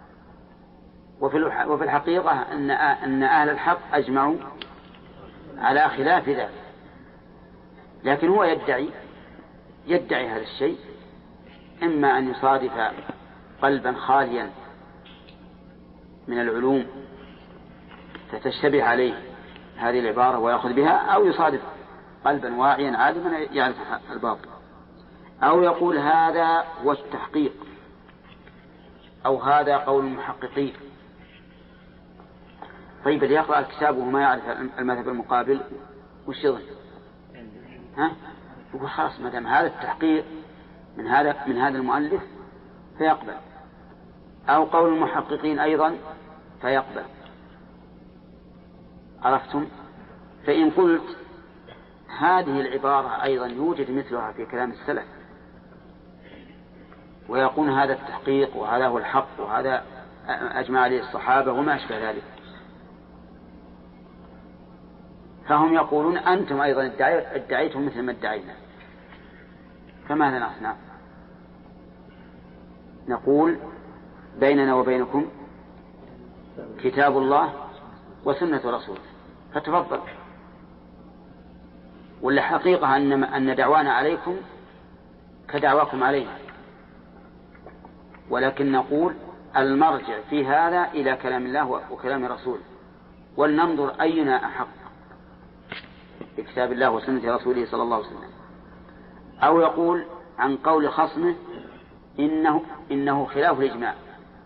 وفي الحقيقة أن أن أهل الحق أجمعوا على خلاف ذلك، لكن هو يدعي يدعي هذا الشيء، إما أن يصادف قلبا خاليا من العلوم فتشتبه عليه هذه العبارة ويأخذ بها، أو يصادف قلبا واعيا عالما يعرف الباطل، أو يقول هذا هو التحقيق، أو هذا قول المحققين. طيب اللي يقرأ الكتاب وما يعرف المذهب المقابل وش يظن؟ ها؟ يقول خلاص ما دام هذا التحقيق من هذا من هذا المؤلف فيقبل، أو قول المحققين أيضا فيقبل. عرفتم؟ فإن قلت هذه العبارة أيضا يوجد مثلها في كلام السلف ويقول هذا التحقيق وهذا هو الحق وهذا أجمع عليه الصحابة وما أشبه ذلك، فهم يقولون أنتم أيضا ادعيتم مثل ما ادعينا، فماذا نصنع؟ نقول بيننا وبينكم كتاب الله وسنة رسوله فتفضل، ولا حقيقة أن أن دعوانا عليكم كدعواكم علينا، ولكن نقول المرجع في هذا إلى كلام الله وكلام رسوله، ولننظر أينا أحق بكتاب الله وسنة رسوله صلى الله عليه وسلم. أو يقول عن قول خصمه إنه إنه خلاف الإجماع،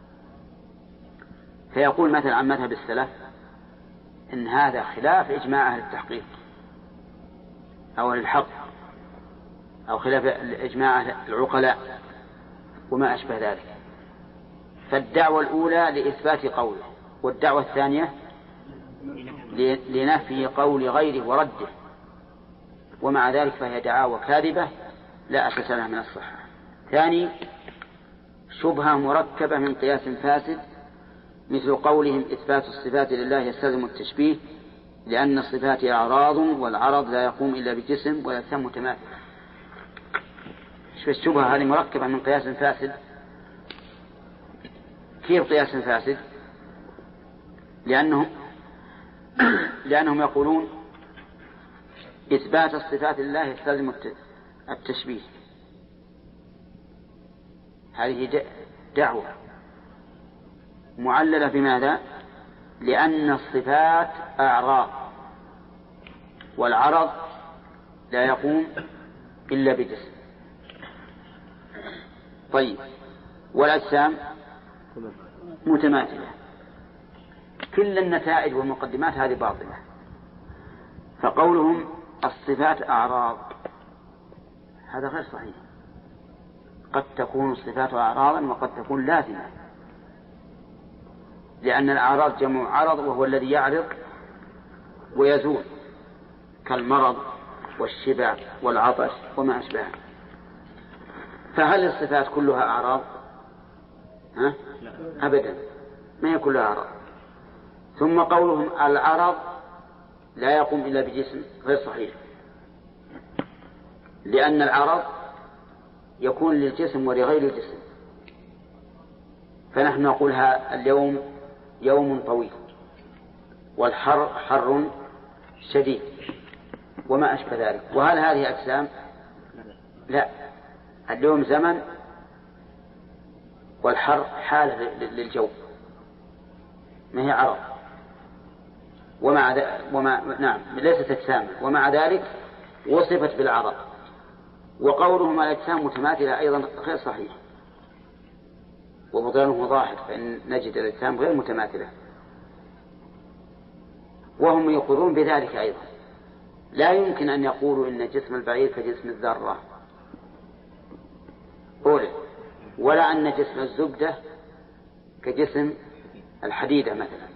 فيقول مثلا عن مذهب السلف إن هذا خلاف إجماع أهل التحقيق أو أهل الحق، أو خلاف إجماع أهل العقلاء وما أشبه ذلك. فالدعوة الأولى لإثبات قوله، والدعوة الثانية لنفي قول غيره ورده، ومع ذلك فهي دعاوى كاذبة لا أساس لها من الصحة. ثاني شبهة مركبة من قياس فاسد، مثل قولهم إثبات الصفات لله يستلزم التشبيه لأن الصفات أعراض والعرض لا يقوم إلا بجسم ولا يتم متماثل. الشبهة هذه مركبة من قياس فاسد. كيف قياس فاسد؟ لأنهم لأنهم يقولون إثبات الصفات لله يستلزم التشبيه، هذه دعوة معللة بماذا؟ لأن الصفات أعراض والعرض لا يقوم إلا بجسم. طيب والأجسام متماثلة. كل النتائج والمقدمات هذه باطلة. فقولهم الصفات أعراض، هذا غير صحيح. قد تكون الصفات أعراضا وقد تكون لازمة، لأن الأعراض جمع عرض وهو الذي يعرض ويزول، كالمرض والشبع والعطش وما أشبهه. فهل الصفات كلها أعراض؟ ها؟ أبدا، ما هي كلها أعراض. ثم قولهم العرض لا يقوم إلا بجسم غير صحيح، لأن العرض يكون للجسم ولغير الجسم. فنحن نقولها اليوم يوم طويل، والحر حر شديد وما أشبه ذلك. وهل هذه أجسام؟ لا، اليوم زمن والحر حالة للجو، ما هي عرض. ومع ذلك وما نعم ليست أجسام، ومع ذلك وصفت بالعرض. وقولهم الأجسام متماثلة أيضا غير صحيح، وبطلانه ظاهر، فإن نجد الأجسام غير متماثلة، وهم يقولون بذلك أيضا. لا يمكن أن يقولوا إن جسم البعير كجسم الذرة أولا، ولا أن جسم الزبدة كجسم الحديدة مثلا.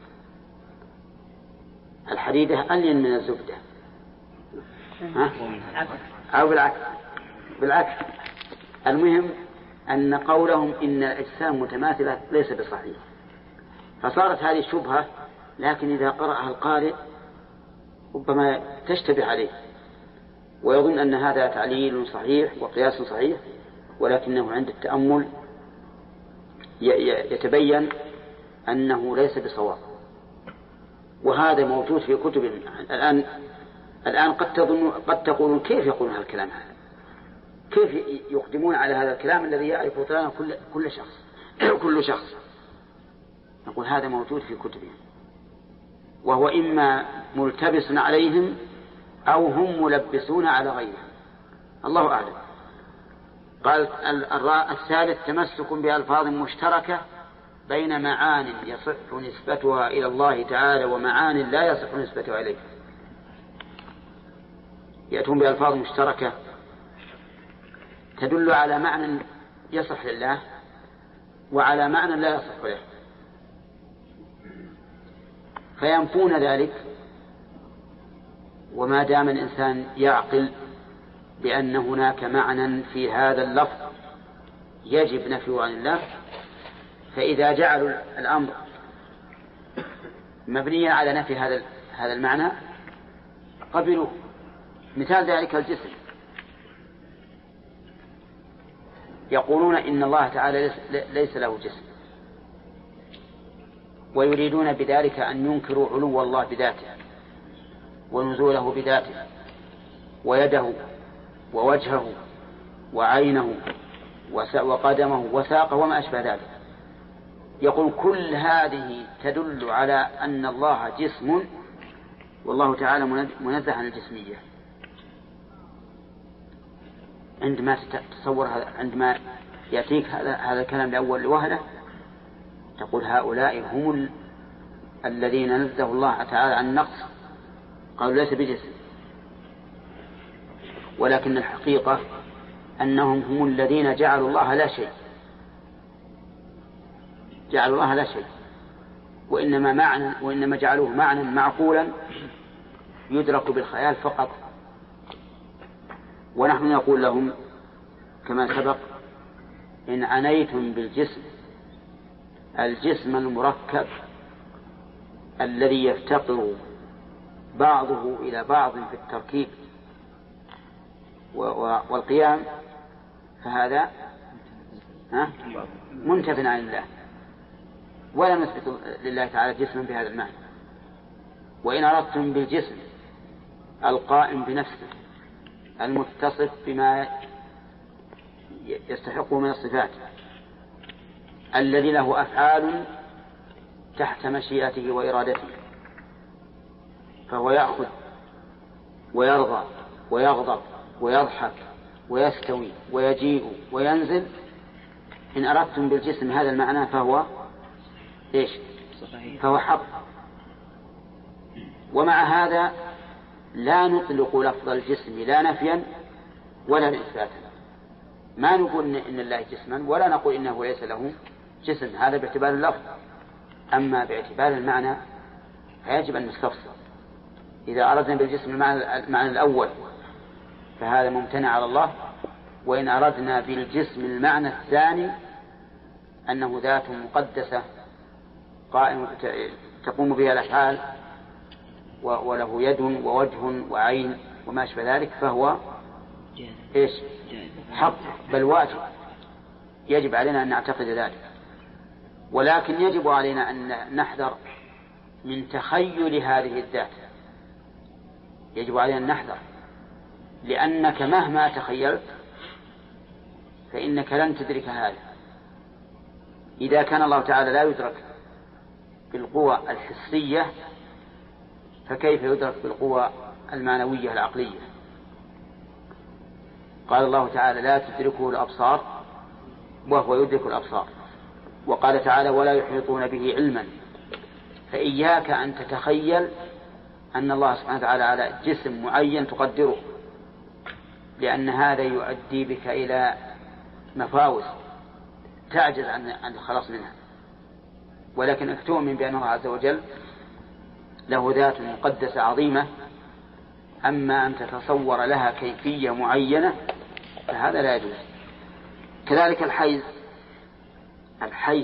الحديدة ألين من الزبدة، ها؟ أو بالعكس. بالعكس المهم أن قولهم إن الأجسام متماثلة ليس بصحيح. فصارت هذه شبهة، لكن إذا قرأها القارئ ربما تشتبه عليه ويظن أن هذا تعليل صحيح وقياس صحيح، ولكنه عند التأمل يتبين أنه ليس بصواب. وهذا موجود في كتب الآن. الآن قد تظن قد تقولون كيف يقولون هذا الكلام هذا؟ كيف يقدمون على هذا الكلام الذي يعرف بطلانه كل كل شخص كل شخص؟ نقول هذا موجود في كتبهم، وهو إما ملتبس عليهم أو هم ملبسون على غيرهم، الله أعلم. قال الثالث تمسك بألفاظ مشتركة بين معان يصح نسبتها إلى الله تعالى ومعان لا يصح نسبتها إليه. يأتون بألفاظ مشتركة تدل على معنى يصح لله وعلى معنى لا يصح له، فينفون ذلك. وما دام الإنسان يعقل بأن هناك معنى في هذا اللفظ يجب نفيه عن الله، فإذا جعلوا الأمر مبنيا على نفي هذا هذا المعنى قبلوه. مثال ذلك الجسم، يقولون إن الله تعالى ليس له جسم، ويريدون بذلك أن ينكروا علو الله بذاته ونزوله بذاته ويده ووجهه وعينه وقدمه وساقه وما أشبه ذلك. يقول كل هذه تدل على أن الله جسم والله تعالى منزه عن الجسمية. عندما تتصور هذا، عندما يأتيك هذا هذا الكلام لأول وهلة، تقول هؤلاء هم ال... الذين نزه الله تعالى عن النقص، قالوا ليس بجسم. ولكن الحقيقة أنهم هم الذين جعلوا الله لا شيء، جعلوا الله لا شيء، وإنما معنى وإنما جعلوه معنى معقولا يدرك بالخيال فقط. ونحن نقول لهم كما سبق: إن عنيتم بالجسم الجسم المركب الذي يفتقر بعضه إلى بعض في التركيب والقيام، فهذا منتف عن الله، ولا نثبت لله تعالى جسما بهذا المعنى. وإن أردتم بالجسم القائم بنفسه المتصف بما يستحقه من الصفات الذي له أفعال تحت مشيئته وإرادته، فهو يأخذ ويرضى ويغضب ويضحك ويستوي ويجيء وينزل، إن أردتم بالجسم هذا المعنى فهو إيش؟ فهو حق. ومع هذا لا نطلق لفظ الجسم لا نفيا ولا إثباتا. ما نقول إن الله جسما ولا نقول إنه ليس له جسم، هذا باعتبار اللفظ. أما باعتبار المعنى فيجب أن نستفسر. إذا أردنا بالجسم المعنى الأول فهذا ممتنع على الله، وإن أردنا بالجسم المعنى الثاني أنه ذات مقدسة قائم تقوم بها الأفعال وله يد ووجه وعين وما أشبه ذلك، فهو إيش؟ حق بل واجب، يجب علينا أن نعتقد ذلك. ولكن يجب علينا أن نحذر من تخيل هذه الذات، يجب علينا أن نحذر، لأنك مهما تخيلت فإنك لن تدرك هذا. إذا كان الله تعالى لا يدرك بالقوى الحسية فكيف يدرك بالقوى المعنوية العقلية؟ قال الله تعالى لا تدركه الأبصار وهو يدرك الأبصار، وقال تعالى ولا يحيطون به علما. فإياك أن تتخيل أن الله سبحانه وتعالى على جسم معين تقدره، لأن هذا يؤدي بك إلى مفاوز تعجز عن الخلاص منها. ولكن تؤمن بأن الله عز وجل له ذات مقدسة عظيمة، أما أن تتصور لها كيفية معينة فهذا لا يجوز. كذلك الحيز، الحيز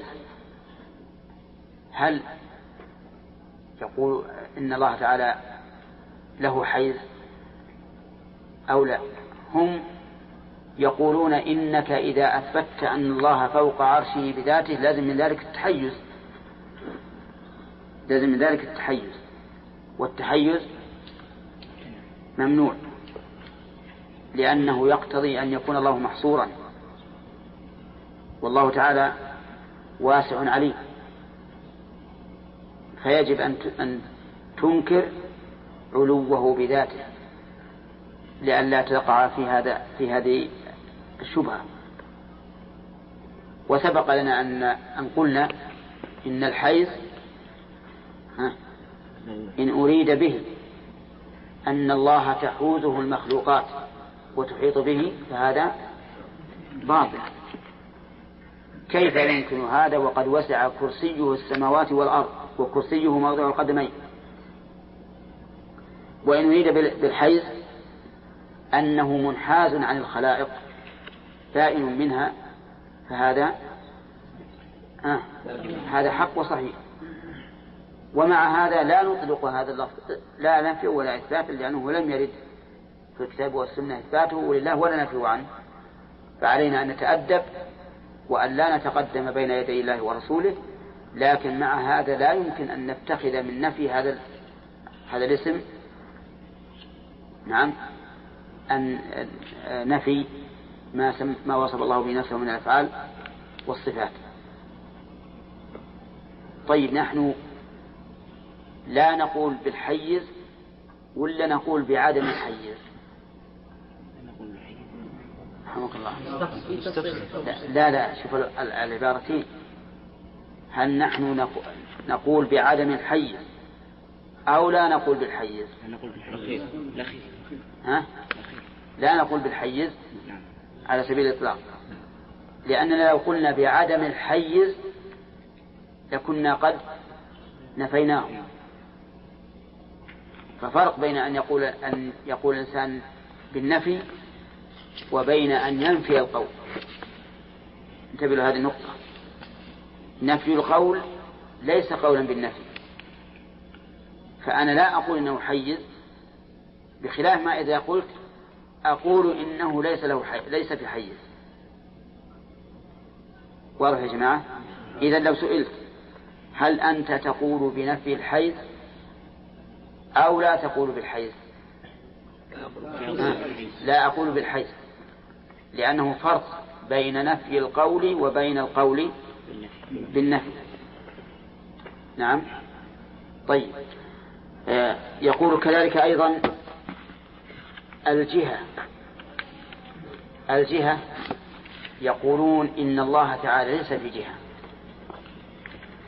هل يقول إن الله تعالى له حيز أو لا؟ هم يقولون إنك إذا أثبت أن الله فوق عرشه بذاته لازم من ذلك التحيز، لازم من ذلك التحيز، والتحيز ممنوع لأنه يقتضي أن يكون الله محصورا، والله تعالى واسع عليم، فيجب أن تنكر علوه بذاته لئلا تقع في هذا في هذه الشبهة. وسبق لنا أن أن قلنا إن الحيز إن أريد به أن الله تحوزه المخلوقات وتحيط به فهذا باطل. كيف يمكن هذا وقد وسع كرسيه السماوات والأرض وكرسيه موضع القدمين؟ وإن أريد بالحيز أنه منحاز عن الخلائق دائم منها فهذا آه هذا حق وصحيح. ومع هذا لا نطلق هذا اللفظ لا نفي ولا إثبات، لأنه لم يرد في الكتاب والسنة إثباته لله ولا نفي عنه. فعلينا أن نتأدب وأن لا نتقدم بين يدي الله ورسوله، لكن مع هذا لا يمكن أن نتخذ من نفي هذا هذا الاسم نعم أن نفي ما سم ما وصف الله به نفسه من الأفعال والصفات. طيب نحن لا نقول بالحيز ولا نقول بعدم الحيز؟ رحمك الله. لا لا شوف العبارتين، هل نحن نقول بعدم الحيز أو لا نقول بالحيز؟ نقول بالحيز. ها؟ لا نقول بالحيز على سبيل الإطلاق، لأننا لو قلنا بعدم الحيز لكنا قد نفيناه. ففرق بين أن يقول أن يقول الإنسان بالنفي وبين أن ينفي القول. انتبهوا لهذه النقطة، نفي القول ليس قولا بالنفي، فأنا لا أقول إنه حيز، بخلاف ما إذا قلت أقول إنه ليس له حي... ليس في حيز. واضح يا جماعة؟ إذا لو سئلت هل أنت تقول بنفي الحيز أو لا تقول بالحيز؟ لا أقول بالحيز، لأنه فرق بين نفي القول وبين القول بالنفي. نعم. طيب آه يقول كذلك أيضا الجهة. الجهة يقولون إن الله تعالى ليس في جهة،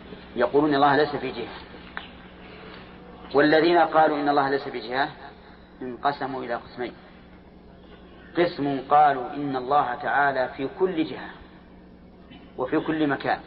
يقولون إن الله ليس في جهة. والذين قالوا إن الله ليس في جهة انقسموا إلى قسمين. قسم قالوا إن الله تعالى في كل جهة وفي كل مكان،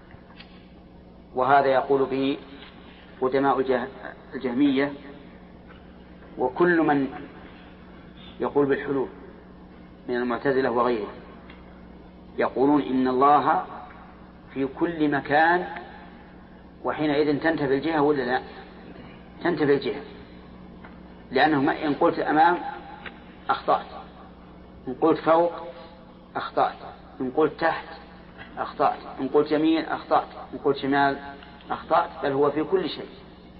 وهذا يقول به قدماء الجهمية وكل من يقول بالحلول من المعتزلة وغيره، يقولون إن الله في كل مكان، وحينئذ تنتفي الجهة ولا لا؟ تنتفي الجهة، لأنه إن قلت أمام أخطأت، إن قلت فوق أخطأت، إن قلت تحت أخطأت، إن قلت يمين أخطأت، إن قلت شمال أخطأت، بل هو في كل شيء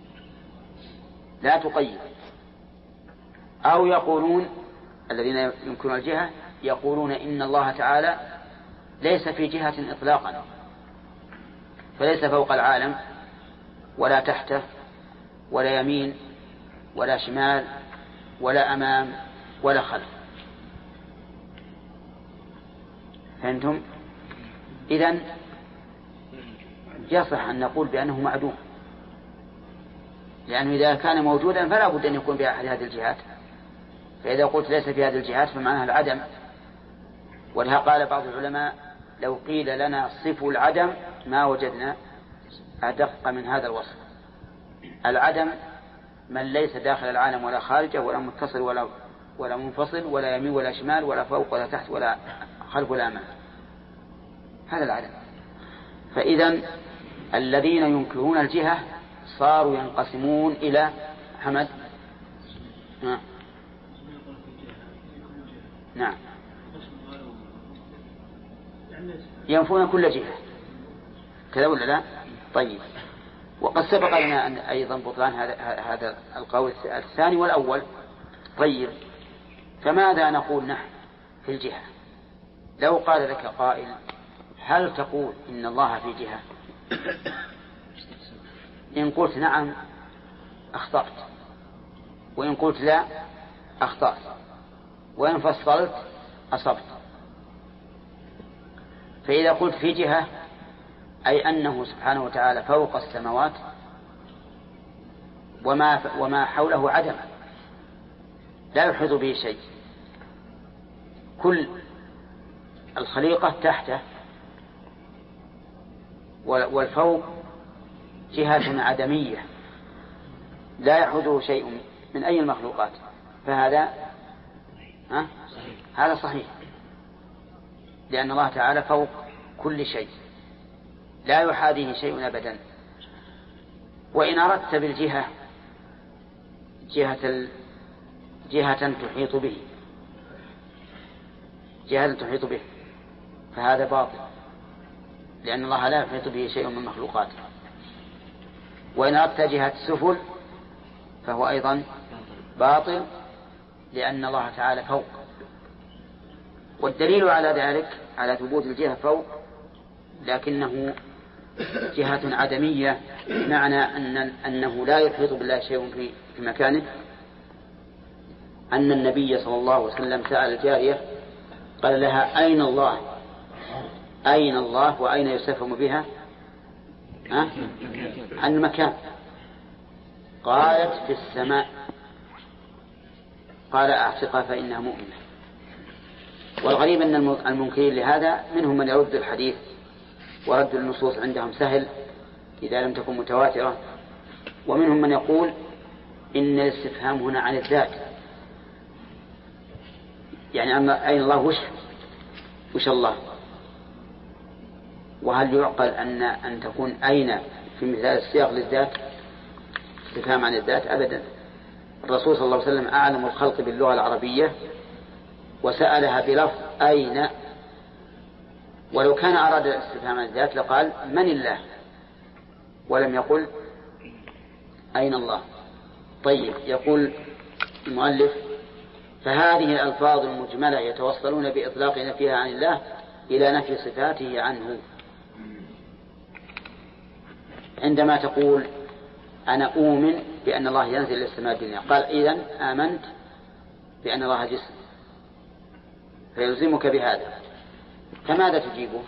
لا تقيد. أو يقولون الذين ينكرون الجهة يقولون إن الله تعالى ليس في جهة إطلاقا، فليس فوق العالم ولا تحته ولا يمين ولا شمال ولا أمام ولا خلف. فهمتم؟ إذن يصح أن نقول بأنه معدوم، لأنه إذا كان موجودا فلا بد أن يكون بأحد هذه الجهات، فإذا قلت ليس في هذه الجهات فمعناها العدم. ولها قال بعض العلماء لو قيل لنا صفوا العدم ما وجدنا أدق من هذا الوصف. العدم من ليس داخل العالم ولا خارجه ولا متصل ولا ولا منفصل ولا يمين ولا شمال ولا فوق ولا تحت ولا خلف ولا أمام، هذا العدم. فإذا الذين ينكرون الجهة صاروا ينقسمون إلى حمد نعم نعم ينفون كل جهة كذا ولا لا؟ طيب، وقد سبق لنا أن أيضا بطلان هذا هذا القول الثاني والأول. طيب، فماذا نقول نحن في الجهة؟ لو قال لك قائل هل تقول إن الله في جهة؟ إن قلت نعم أخطأت، وإن قلت لا أخطأت، وإن فصلت أصبت. فإذا قلت في جهة أي أنه سبحانه وتعالى فوق السماوات وما, وما حوله عدم لا يحيط به شيء، كل الخليقة تحته، والفوق جهة عدمية لا يحوطه شيء من أي المخلوقات، فهذا ها؟ هذا صحيح، لأن الله تعالى فوق كل شيء لا يحاذيه شيء أبدا. وإن أردت بالجهة جهة ال... جهة تحيط به جهة تحيط به فهذا باطل، لأن الله لا يحيط به شيء من مخلوقاته. وإن أردت جهة سفل فهو أيضا باطل، لأن الله تعالى فوق. والدليل على ذلك على ثبوت الجهة فوق لكنه جهة عدمية، معنى أن أنه لا يحيط بالله شيء في في مكانه، أن النبي صلى الله عليه وسلم سأل الجارية قال لها أين الله؟ أين الله وأين يستفهم بها؟ أه؟ عن المكان. قالت في السماء. قال أعتقها فإنها مؤمنة. والغريب أن المنكرين لهذا منهم من يرد الحديث، ورد النصوص عندهم سهل إذا لم تكن متواترة، ومنهم من يقول إن الاستفهام هنا عن الذات، يعني أين الله وش وش الله. وهل يعقل أن أن تكون أين في مثال السياق للذات استفهام عن الذات؟ أبدا. الرسول صلى الله عليه وسلم أعلم الخلق باللغة العربية وسألها بلفظ أين، ولو كان أراد الاستفهام عن الذات لقال من الله، ولم يقل أين الله. طيب، يقول المؤلف فهذه الألفاظ المجملة يتوصلون بإطلاق نفيها عن الله إلى نفي صفاته عنه. عندما تقول أنا أؤمن بأن الله ينزل إلى السماء الدنيا، قال إذن آمنت بأن الله جسم، فيلزمك بهذا، فماذا تجيبه؟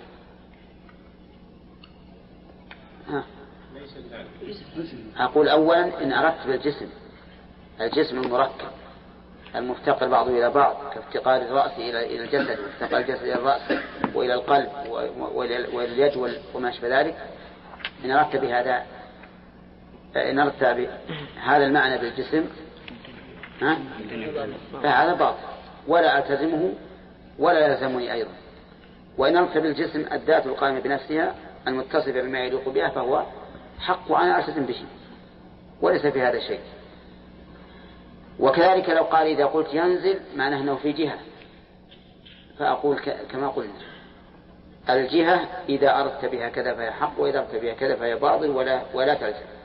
ها. أقول أولا إن أردت بالجسم الجسم المركب المفتقر بعضه إلى بعض كافتقار الرأس إلى الجسد وافتقار الجسد إلى الرأس وإلى القلب وإلى اليد وما أشبه ذلك، إن أردت بهذا إن أردت بهذا المعنى بالجسم ها؟ فهذا باطل ولا ألتزمه ولا يلزمني أيضا. وإن أردت بالجسم الذات القائمة بنفسها المتصفة بما يليق بها فهو حق وأنا ألتزم به وليس في هذا شيء. وكذلك لو قال إذا قلت ينزل معناه أنه في جهة، فأقول كما قلنا الجهة إذا أردت بها كذا فهي حق وإذا أردت بها كذا فهي باطل ولا, ولا تلزم.